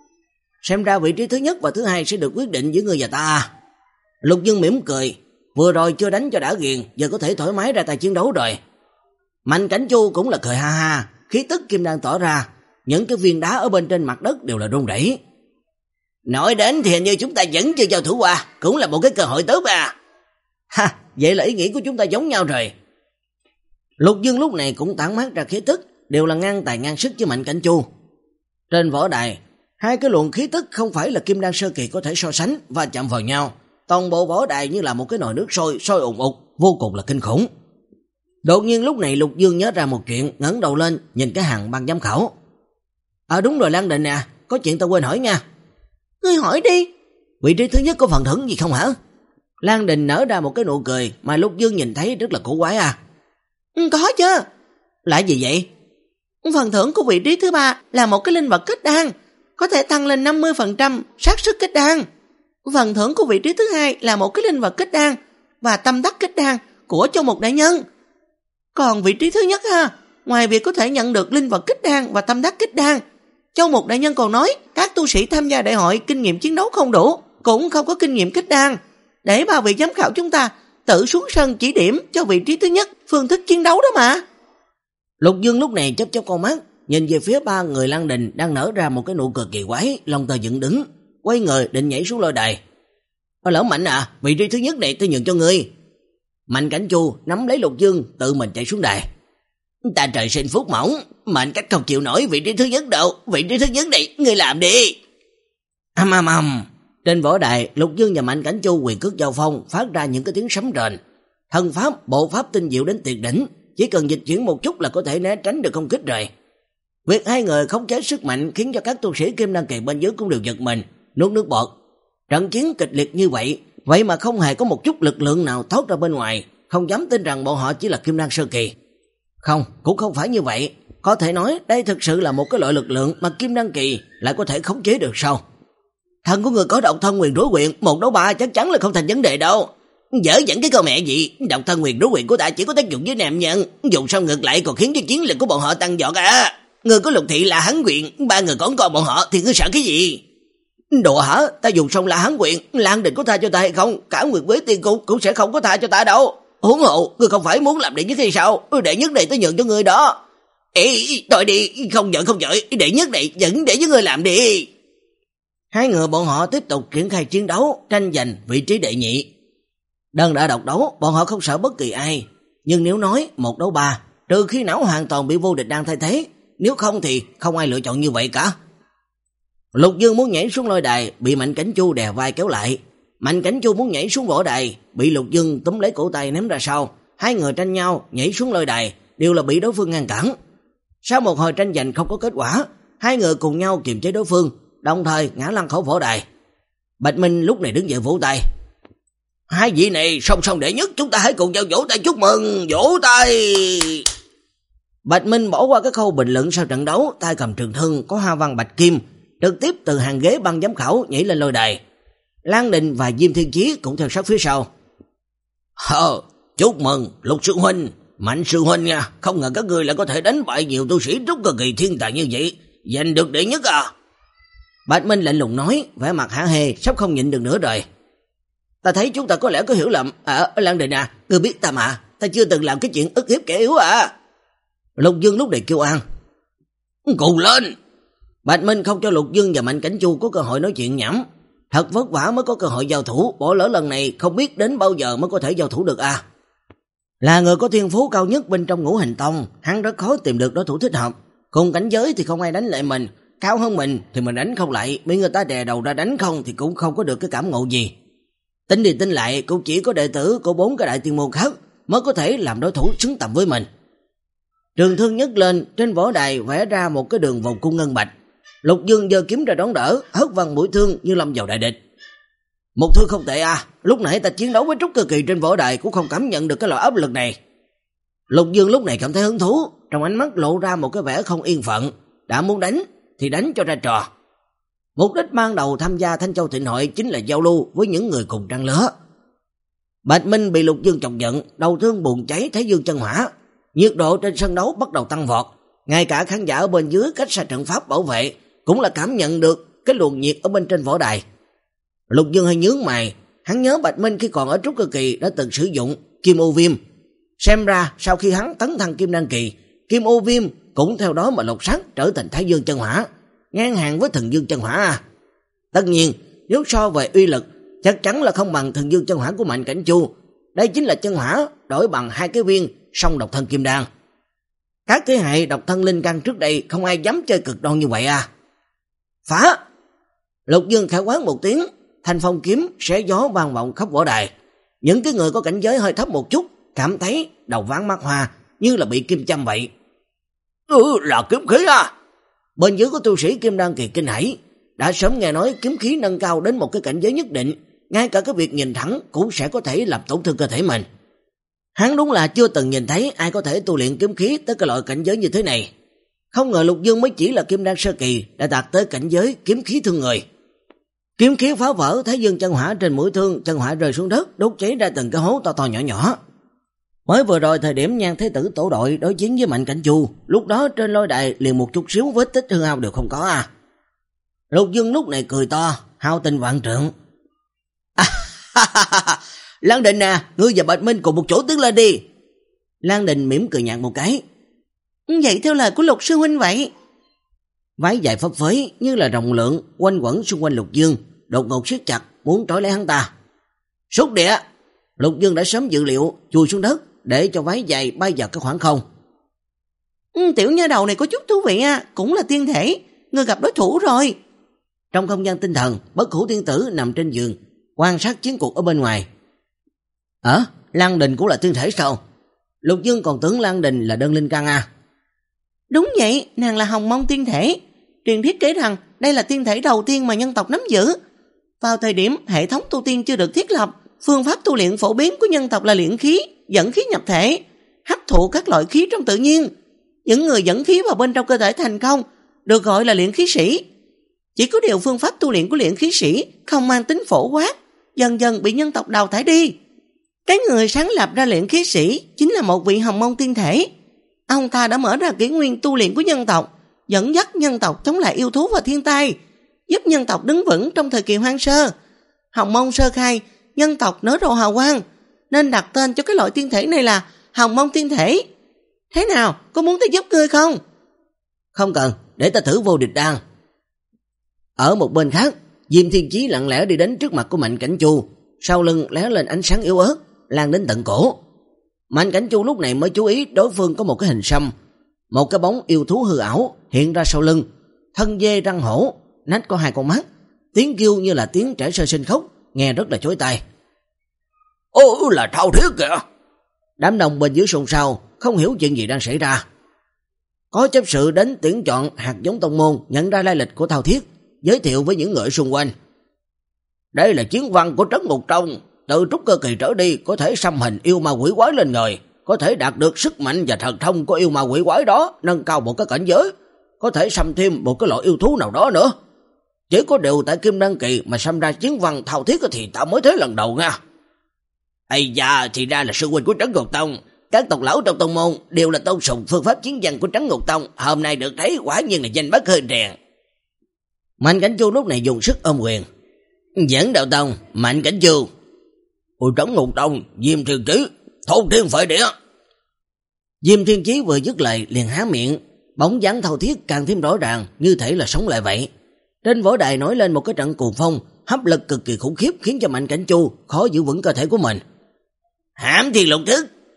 Xem ra vị trí thứ nhất và thứ hai sẽ được quyết định giữa ngươi và ta. Lục Dương mỉm cười, vừa rồi chưa đánh cho đã ghiền, giờ có thể thoải mái ra tay chiến đấu rồi. Mạnh Cảnh Chu cũng là cười ha ha, khí tức kim đan tỏ ra, những cái viên đá ở bên trên mặt đất đều là rung rẩy. Nói đến thì hình như chúng ta vẫn chưa giao thủ qua, cũng là một cái cơ hội tốt à. Ha, vậy là ý nghĩ của chúng ta giống nhau rồi. Lục Dương lúc này cũng tản mát ra khí tức, đều là ngang tài ngang sức với Mạnh Cảnh Chu. Trên võ đài, hai cái luồng khí tức không phải là kim đan sơ kỳ có thể so sánh và chạm vào nhau, toàn bộ võ đài như là một cái nồi nước sôi, sôi ùn ục, vô cùng là kinh khủng. Đột nhiên lúc này Lục Dương nhớ ra một chuyện, ngẩng đầu lên nhìn cái hàng ban giám khảo. À đúng rồi Lan Đình nè, có chuyện tao quên hỏi nha. Ngươi hỏi đi. Vị trí thứ nhất có phần thưởng gì không hả? Lan Đình nở ra một cái nụ cười mà Lục Dương nhìn thấy rất là cổ quái à. Ừ, có chứ. Là gì vậy? Phần thưởng của vị trí thứ ba là một cái linh vật kết đan, có thể tăng lên năm mươi phần trăm xác suất kết đan. Phần thưởng của vị trí thứ hai là một cái linh vật kết đan và tâm đắc kết đan của Châu Mục đại nhân. Còn vị trí thứ nhất ha, ngoài việc có thể nhận được linh vật kết đan và tâm đắc kết đan, Châu Mục đại nhân còn nói các tu sĩ tham gia đại hội kinh nghiệm chiến đấu không đủ, cũng không có kinh nghiệm kết đan, để ba vị giám khảo chúng ta tự xuống sân chỉ điểm cho vị trí thứ nhất phương thức chiến đấu đó mà. Lục Dương lúc này chớp chớp con mắt, nhìn về phía ba người Lan Đình đang nở ra một cái nụ cười kỳ quái, lòng tơ dựng đứng, quay người định nhảy xuống lôi đài. Ơ lỡ Mạnh à, vị trí thứ nhất này tôi nhường cho ngươi. Mạnh Cảnh Chu nắm lấy Lục Dương tự mình chạy xuống đài. Ta trời sinh phúc mỏng, Mạnh cách không chịu nổi vị trí thứ nhất đâu, vị trí thứ nhất này ngươi làm đi. Âm âm âm. Trên võ đài, Lục Dương và Mạnh Cảnh Chu quyền cước giao phong, phát ra những cái tiếng sấm rền. Thân pháp, bộ pháp tinh diệu đến tuyệt đỉnh, chỉ cần dịch chuyển một chút là có thể né tránh được công kích rồi. Việc hai người khống chế sức mạnh khiến cho các tu sĩ kim đan kỳ bên dưới cũng đều giật mình, nuốt nước bọt. Trận chiến kịch liệt như vậy, vậy mà không hề có một chút lực lượng nào thoát ra bên ngoài, không dám tin rằng bọn họ chỉ là kim đan sơ kỳ. Không, cũng không phải như vậy, có thể nói đây thực sự là một cái loại lực lượng mà kim đan kỳ lại có thể khống chế được sao? Thần của người có độc thân nguyền rối quyện, một đấu ba chắc chắn là không thành vấn đề đâu. Dở dẫn cái câu mẹ gì, độc thân nguyền rối quyện của ta chỉ có tác dụng với nam nhân, dùng xong ngược lại còn khiến cho chiến lực của bọn họ tăng vọt à. Người có Lục thị là hắn quyện, ba người còn coi bọn họ thì cứ sợ cái gì? Đùa hả? Ta dùng xong là hắn quyện, Lan Đình có tha cho ta hay không? Cả Nguyệt Quế Tiên Cung cũng sẽ không có tha cho ta đâu. Huống hộ, ngươi không phải muốn làm đệ nhất hay sao? Đệ nhất này tôi nhường cho ngươi đó. Ê, đòi đi, không giận không giỡn, đệ nhất này vẫn để với ngươi làm đi. Hai người bọn họ tiếp tục triển khai chiến đấu, tranh giành vị trí đệ nhị. Đơn đã độc đấu, bọn họ không sợ bất kỳ ai. Nhưng nếu nói một đấu ba, trừ khi não hoàn toàn bị vô địch đang thay thế, nếu không thì không ai lựa chọn như vậy cả. Lục Dương muốn nhảy xuống lôi đài, bị Mạnh Cảnh Chu đè vai kéo lại. Mạnh Cảnh Chu muốn nhảy xuống võ đài, bị Lục Dương túm lấy cổ tay ném ra sau. Hai người tranh nhau nhảy xuống lôi đài, đều là bị đối phương ngăn cản. Sau một hồi tranh giành không có kết quả, hai người cùng nhau kiềm chế đối phương, đồng thời ngã lăn khỏi võ đài. Bạch Minh lúc này đứng dậy vỗ tay. Hai vị này song song đệ nhất, chúng ta hãy cùng nhau vỗ tay chúc mừng, vỗ tay. Bạch Minh bỏ qua cái khâu bình luận sau trận đấu, tay cầm trường thương có hoa văn bạch kim, trực tiếp từ hàng ghế ban giám khảo nhảy lên lôi đài. Lan Đình và Diêm Thiên Chí cũng theo sát phía sau. Hờ, chúc mừng Lục sư huynh, Mạnh sư huynh nha, không ngờ các ngươi lại có thể đánh bại nhiều tu sĩ rất cực kỳ thiên tài như vậy, giành được đệ nhất à. Bạch Minh lạnh lùng nói, vẻ mặt hả hê, sắp không nhịn được nữa rồi. Ta thấy chúng ta có lẽ có hiểu lầm. À, Lan Đình à, ngươi biết ta mà, ta chưa từng làm cái chuyện ức hiếp kẻ yếu à. Lục Dương lúc này kêu an. Cùng lên. Bạch Minh không cho Lục Dương và Mạnh Cảnh Chu có cơ hội nói chuyện nhảm. Thật vất vả mới có cơ hội giao thủ, bỏ lỡ lần này không biết đến bao giờ mới có thể giao thủ được à. Là người có thiên phú cao nhất bên trong Ngũ Hành Tông, hắn rất khó tìm được đối thủ thích hợp. Cùng cảnh giới thì không ai đánh lại mình, cao hơn mình thì mình đánh không lại, bị người ta đè đầu ra đánh không thì cũng không có được cái cảm ngộ gì. Tính đi tính lại cũng chỉ có đệ tử của bốn cái đại tiên môn khác mới có thể làm đối thủ xứng tầm với mình. Trường thương nhấc lên, trên võ đài vẽ ra một cái đường vòng cung ngân bạch. Lục Dương giơ kiếm ra đón đỡ, hất văng mũi thương như lâm vào đại địch. Một thương không tệ à, lúc nãy ta chiến đấu với Trúc Cơ Kỳ trên võ đài cũng không cảm nhận được cái loại áp lực này. Lục Dương lúc này cảm thấy hứng thú, trong ánh mắt lộ ra một cái vẻ không yên phận, đã muốn đánh thì đánh cho ra trò. Mục đích ban đầu tham gia Thanh Châu Thịnh Hội chính là giao lưu với những người cùng trang lứa. Bạch Minh bị Lục Dương chọc giận, đầu thương bùng cháy Thái Dương chân hỏa, nhiệt độ trên sân đấu bắt đầu tăng vọt, ngay cả khán giả ở bên dưới cách xa trận pháp bảo vệ cũng là cảm nhận được cái luồng nhiệt ở bên trên võ đài. Lục Dương hơi nhướng mày, hắn nhớ Bạch Minh khi còn ở Trúc Cơ Kỳ đã từng sử dụng Kim Ô Viêm, xem ra sau khi hắn tấn thăng Kim Đan Kỳ, Kim Ô Viêm cũng theo đó mà lột xác trở thành Thái Dương chân hỏa, ngang hàng với Thần Dương chân hỏa à. Tất nhiên, nếu so về uy lực, chắc chắn là không bằng Thần Dương chân hỏa của Mạnh Cảnh Chu. Đây chính là chân hỏa đổi bằng hai cái viên song độc thân kim đan. Các thế hệ độc thân linh căn trước đây không ai dám chơi cực đoan như vậy à. Phá! Lục Dương khẽ quát một tiếng, thanh phong kiếm xé gió vang vọng khắp võ đài. Những cái người có cảnh giới hơi thấp một chút cảm thấy đầu váng mắt hoa, như là bị kim châm vậy. Ừ, là kiếm khí à? Bên dưới có tu sĩ Kim Đan Kỳ kinh hãi, đã sớm nghe nói kiếm khí nâng cao đến một cái cảnh giới nhất định, ngay cả cái việc nhìn thẳng cũng sẽ có thể làm tổn thương cơ thể mình. Hắn đúng là chưa từng nhìn thấy ai có thể tu luyện kiếm khí tới cái loại cảnh giới như thế này. Không ngờ Lục Dương mới chỉ là Kim Đan sơ kỳ đã đạt tới cảnh giới kiếm khí thương người. Kiếm khí phá vỡ Thái Dương chân hỏa trên mũi thương, chân hỏa rơi xuống đất, đốt cháy ra từng cái hố to to nhỏ nhỏ. Mới vừa rồi thời điểm Nhan Thế Tử tổ đội đối chiến với Mạnh Cảnh Chu, lúc đó trên lôi đài liền một chút xíu vết tích hư hao đều không có à. Lục Dương lúc này cười to, hao tình vạn trượng. Lan Đình à, ngươi và Bạch Minh cùng một chỗ tiến lên đi. Lan Đình mỉm cười nhạt một cái. Vậy theo lời của Lục sư huynh vậy. Váy dài phấp phới như là rồng lượng quanh quẩn xung quanh Lục Dương, đột ngột siết chặt muốn trói lấy hắn ta. Xúc địa! Lục Dương đã sớm dự liệu, chui xuống đất để cho váy dài bay vào cái khoảng không. Ừ, tiểu nha đầu này có chút thú vị à, cũng là tiên thể, ngươi gặp đối thủ rồi. Trong không gian tinh thần, Bất Hủ Tiên Tử nằm trên giường, quan sát chiến cuộc ở bên ngoài. Ờ, Lan Đình cũng là tiên thể sao? Lục Dương còn tưởng Lan Đình là đơn linh căn à? Đúng vậy, nàng là hồng mông tiên thể. Truyền thuyết kể rằng đây là tiên thể đầu tiên mà nhân tộc nắm giữ. Vào thời điểm hệ thống tu tiên chưa được thiết lập, phương pháp tu luyện phổ biến của nhân tộc là luyện khí, dẫn khí nhập thể, hấp thụ các loại khí trong tự nhiên. Những người dẫn khí vào bên trong cơ thể thành công được gọi là luyện khí sĩ. Chỉ có điều phương pháp tu luyện của luyện khí sĩ không mang tính phổ quát, dần dần bị nhân tộc đào thải đi. Cái người sáng lập ra luyện khí sĩ chính là một vị hồng mông tiên thể. Ông ta đã mở ra kỷ nguyên tu luyện của nhân tộc, dẫn dắt nhân tộc chống lại yêu thú và thiên tai, giúp nhân tộc đứng vững trong thời kỳ hoang sơ. Hồng mông sơ khai, nhân tộc nở rộ hào quang, nên đặt tên cho cái loại tiên thể này là hồng mông tiên thể. Thế nào, có muốn ta giúp ngươi không? Không cần, để ta thử vô địch đan. Ở một bên khác, Diêm Thiên Chí lặng lẽ đi đến trước mặt của Mạnh Cảnh Chu, sau lưng lóe lên ánh sáng yếu ớt, lan đến tận cổ. Mạnh Cảnh Chu lúc này mới chú ý đối phương có một cái hình xăm, một cái bóng yêu thú hư ảo hiện ra sau lưng, thân dê răng hổ, nách có hai con mắt, tiếng kêu như là tiếng trẻ sơ sinh khóc, nghe rất là chói tai. Ô, là Thao Thiết kìa! Đám đông bên dưới xôn xao, không hiểu chuyện gì đang xảy ra. Có chấp sự đến tuyển chọn hạt giống tông môn, nhận ra lai lịch của Thao Thiết, giới thiệu với những người xung quanh. Đây là chiến văn của Trấn Ngục Tông, từ Trúc Cơ Kỳ trở đi có thể xăm hình yêu ma quỷ quái lên người, có thể đạt được sức mạnh và thần thông của yêu ma quỷ quái đó, nâng cao một cái cảnh giới, có thể xăm thêm một cái loại yêu thú nào đó nữa. Chỉ có điều tại Kim Đan Kỳ mà xăm ra chiến văn Thao Thiết thì ta mới thấy lần đầu nha. Ây da, thì ra là sư huynh của Trấn Ngục Tông. Các tộc lão trong tông môn đều là tôn sùng phương pháp chiến văn của Trấn Ngục Tông, hôm nay được thấy quả nhiên là danh bất hư truyền. Mạnh Cảnh Chu lúc này dùng sức ôm quyền. Dẫn đạo tông, Mạnh Cảnh Chu. Ôi Trấn Ngục Tông, Diêm Thiên Chí, thôn thiên phệ địa. Diêm Thiên Chí vừa dứt lời liền há miệng, bóng dáng Thao Thiết càng thêm rõ ràng, như thể là sống lại vậy. Trên võ đài nổi lên một cái trận cuồng phong, hấp lực cực kỳ khủng khiếp khiến cho Mạnh Cảnh Chu khó giữ vững cơ thể của mình. Hãm Thiên Lục Thức,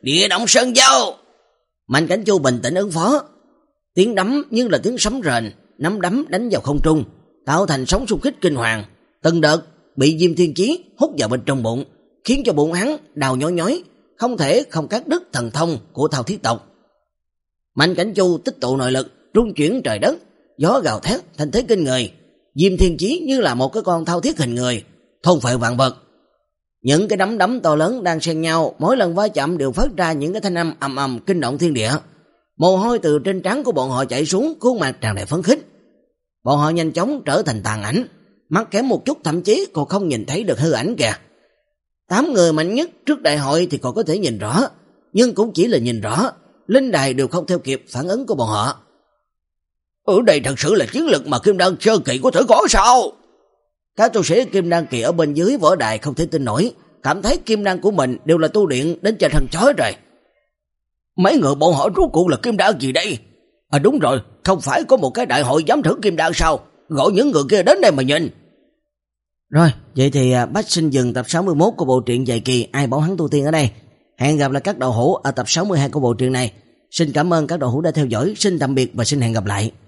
địa động sơn dâu. Mạnh Cảnh Chu bình tĩnh ứng phó. Tiếng đấm như là tiếng sấm rền, nắm đấm đánh vào không trung, tạo thành sóng xung kích kinh hoàng. Từng đợt bị Diêm Thiên Chí hút vào bên trong bụng, khiến cho bụng hắn đau nhói nhói, không thể không cắt đứt thần thông của Thao Thiết tộc. Mạnh Cảnh Chu tích tụ nội lực, rung chuyển trời đất, gió gào thét thành thế kinh người. Diêm Thiên Chí như là một cái con thao thiết hình người, thôn phệ vạn vật. Những cái đấm đấm to lớn đang xen nhau, mỗi lần va chạm đều phát ra những cái thanh âm ầm ầm kinh động thiên địa. Mồ hôi từ trên trán của bọn họ chảy xuống, khuôn mặt tràn đầy phấn khích. Bọn họ nhanh chóng trở thành tàn ảnh, mắt kém một chút thậm chí còn không nhìn thấy được hư ảnh kìa. Tám người mạnh nhất trước đại hội thì còn có thể nhìn rõ, nhưng cũng chỉ là nhìn rõ, linh đài đều không theo kịp phản ứng của bọn họ. Ở đây thật sự là chiến lực mà Kim Đan sơ kỳ có thể có sao? Các tu sĩ Kim Đan kỳ ở bên dưới võ đài không thể tin nổi, cảm thấy Kim Đan của mình đều là tu luyện đến trên thần chói rồi. Mấy người bọn họ rốt cuộc là Kim Đan gì đây? À đúng rồi, không phải có một cái đại hội giám thử Kim Đan sao? Gọi những người kia đến đây mà nhìn. Rồi, vậy thì Bách xin dừng tập sáu mươi mốt của bộ truyện dài kỳ Ai Bảo Hắn Tu Tiên ở đây. Hẹn gặp lại các đạo hữu ở tập sáu mươi hai của bộ truyện này. Xin cảm ơn các đạo hữu đã theo dõi, xin tạm biệt và xin hẹn gặp lại.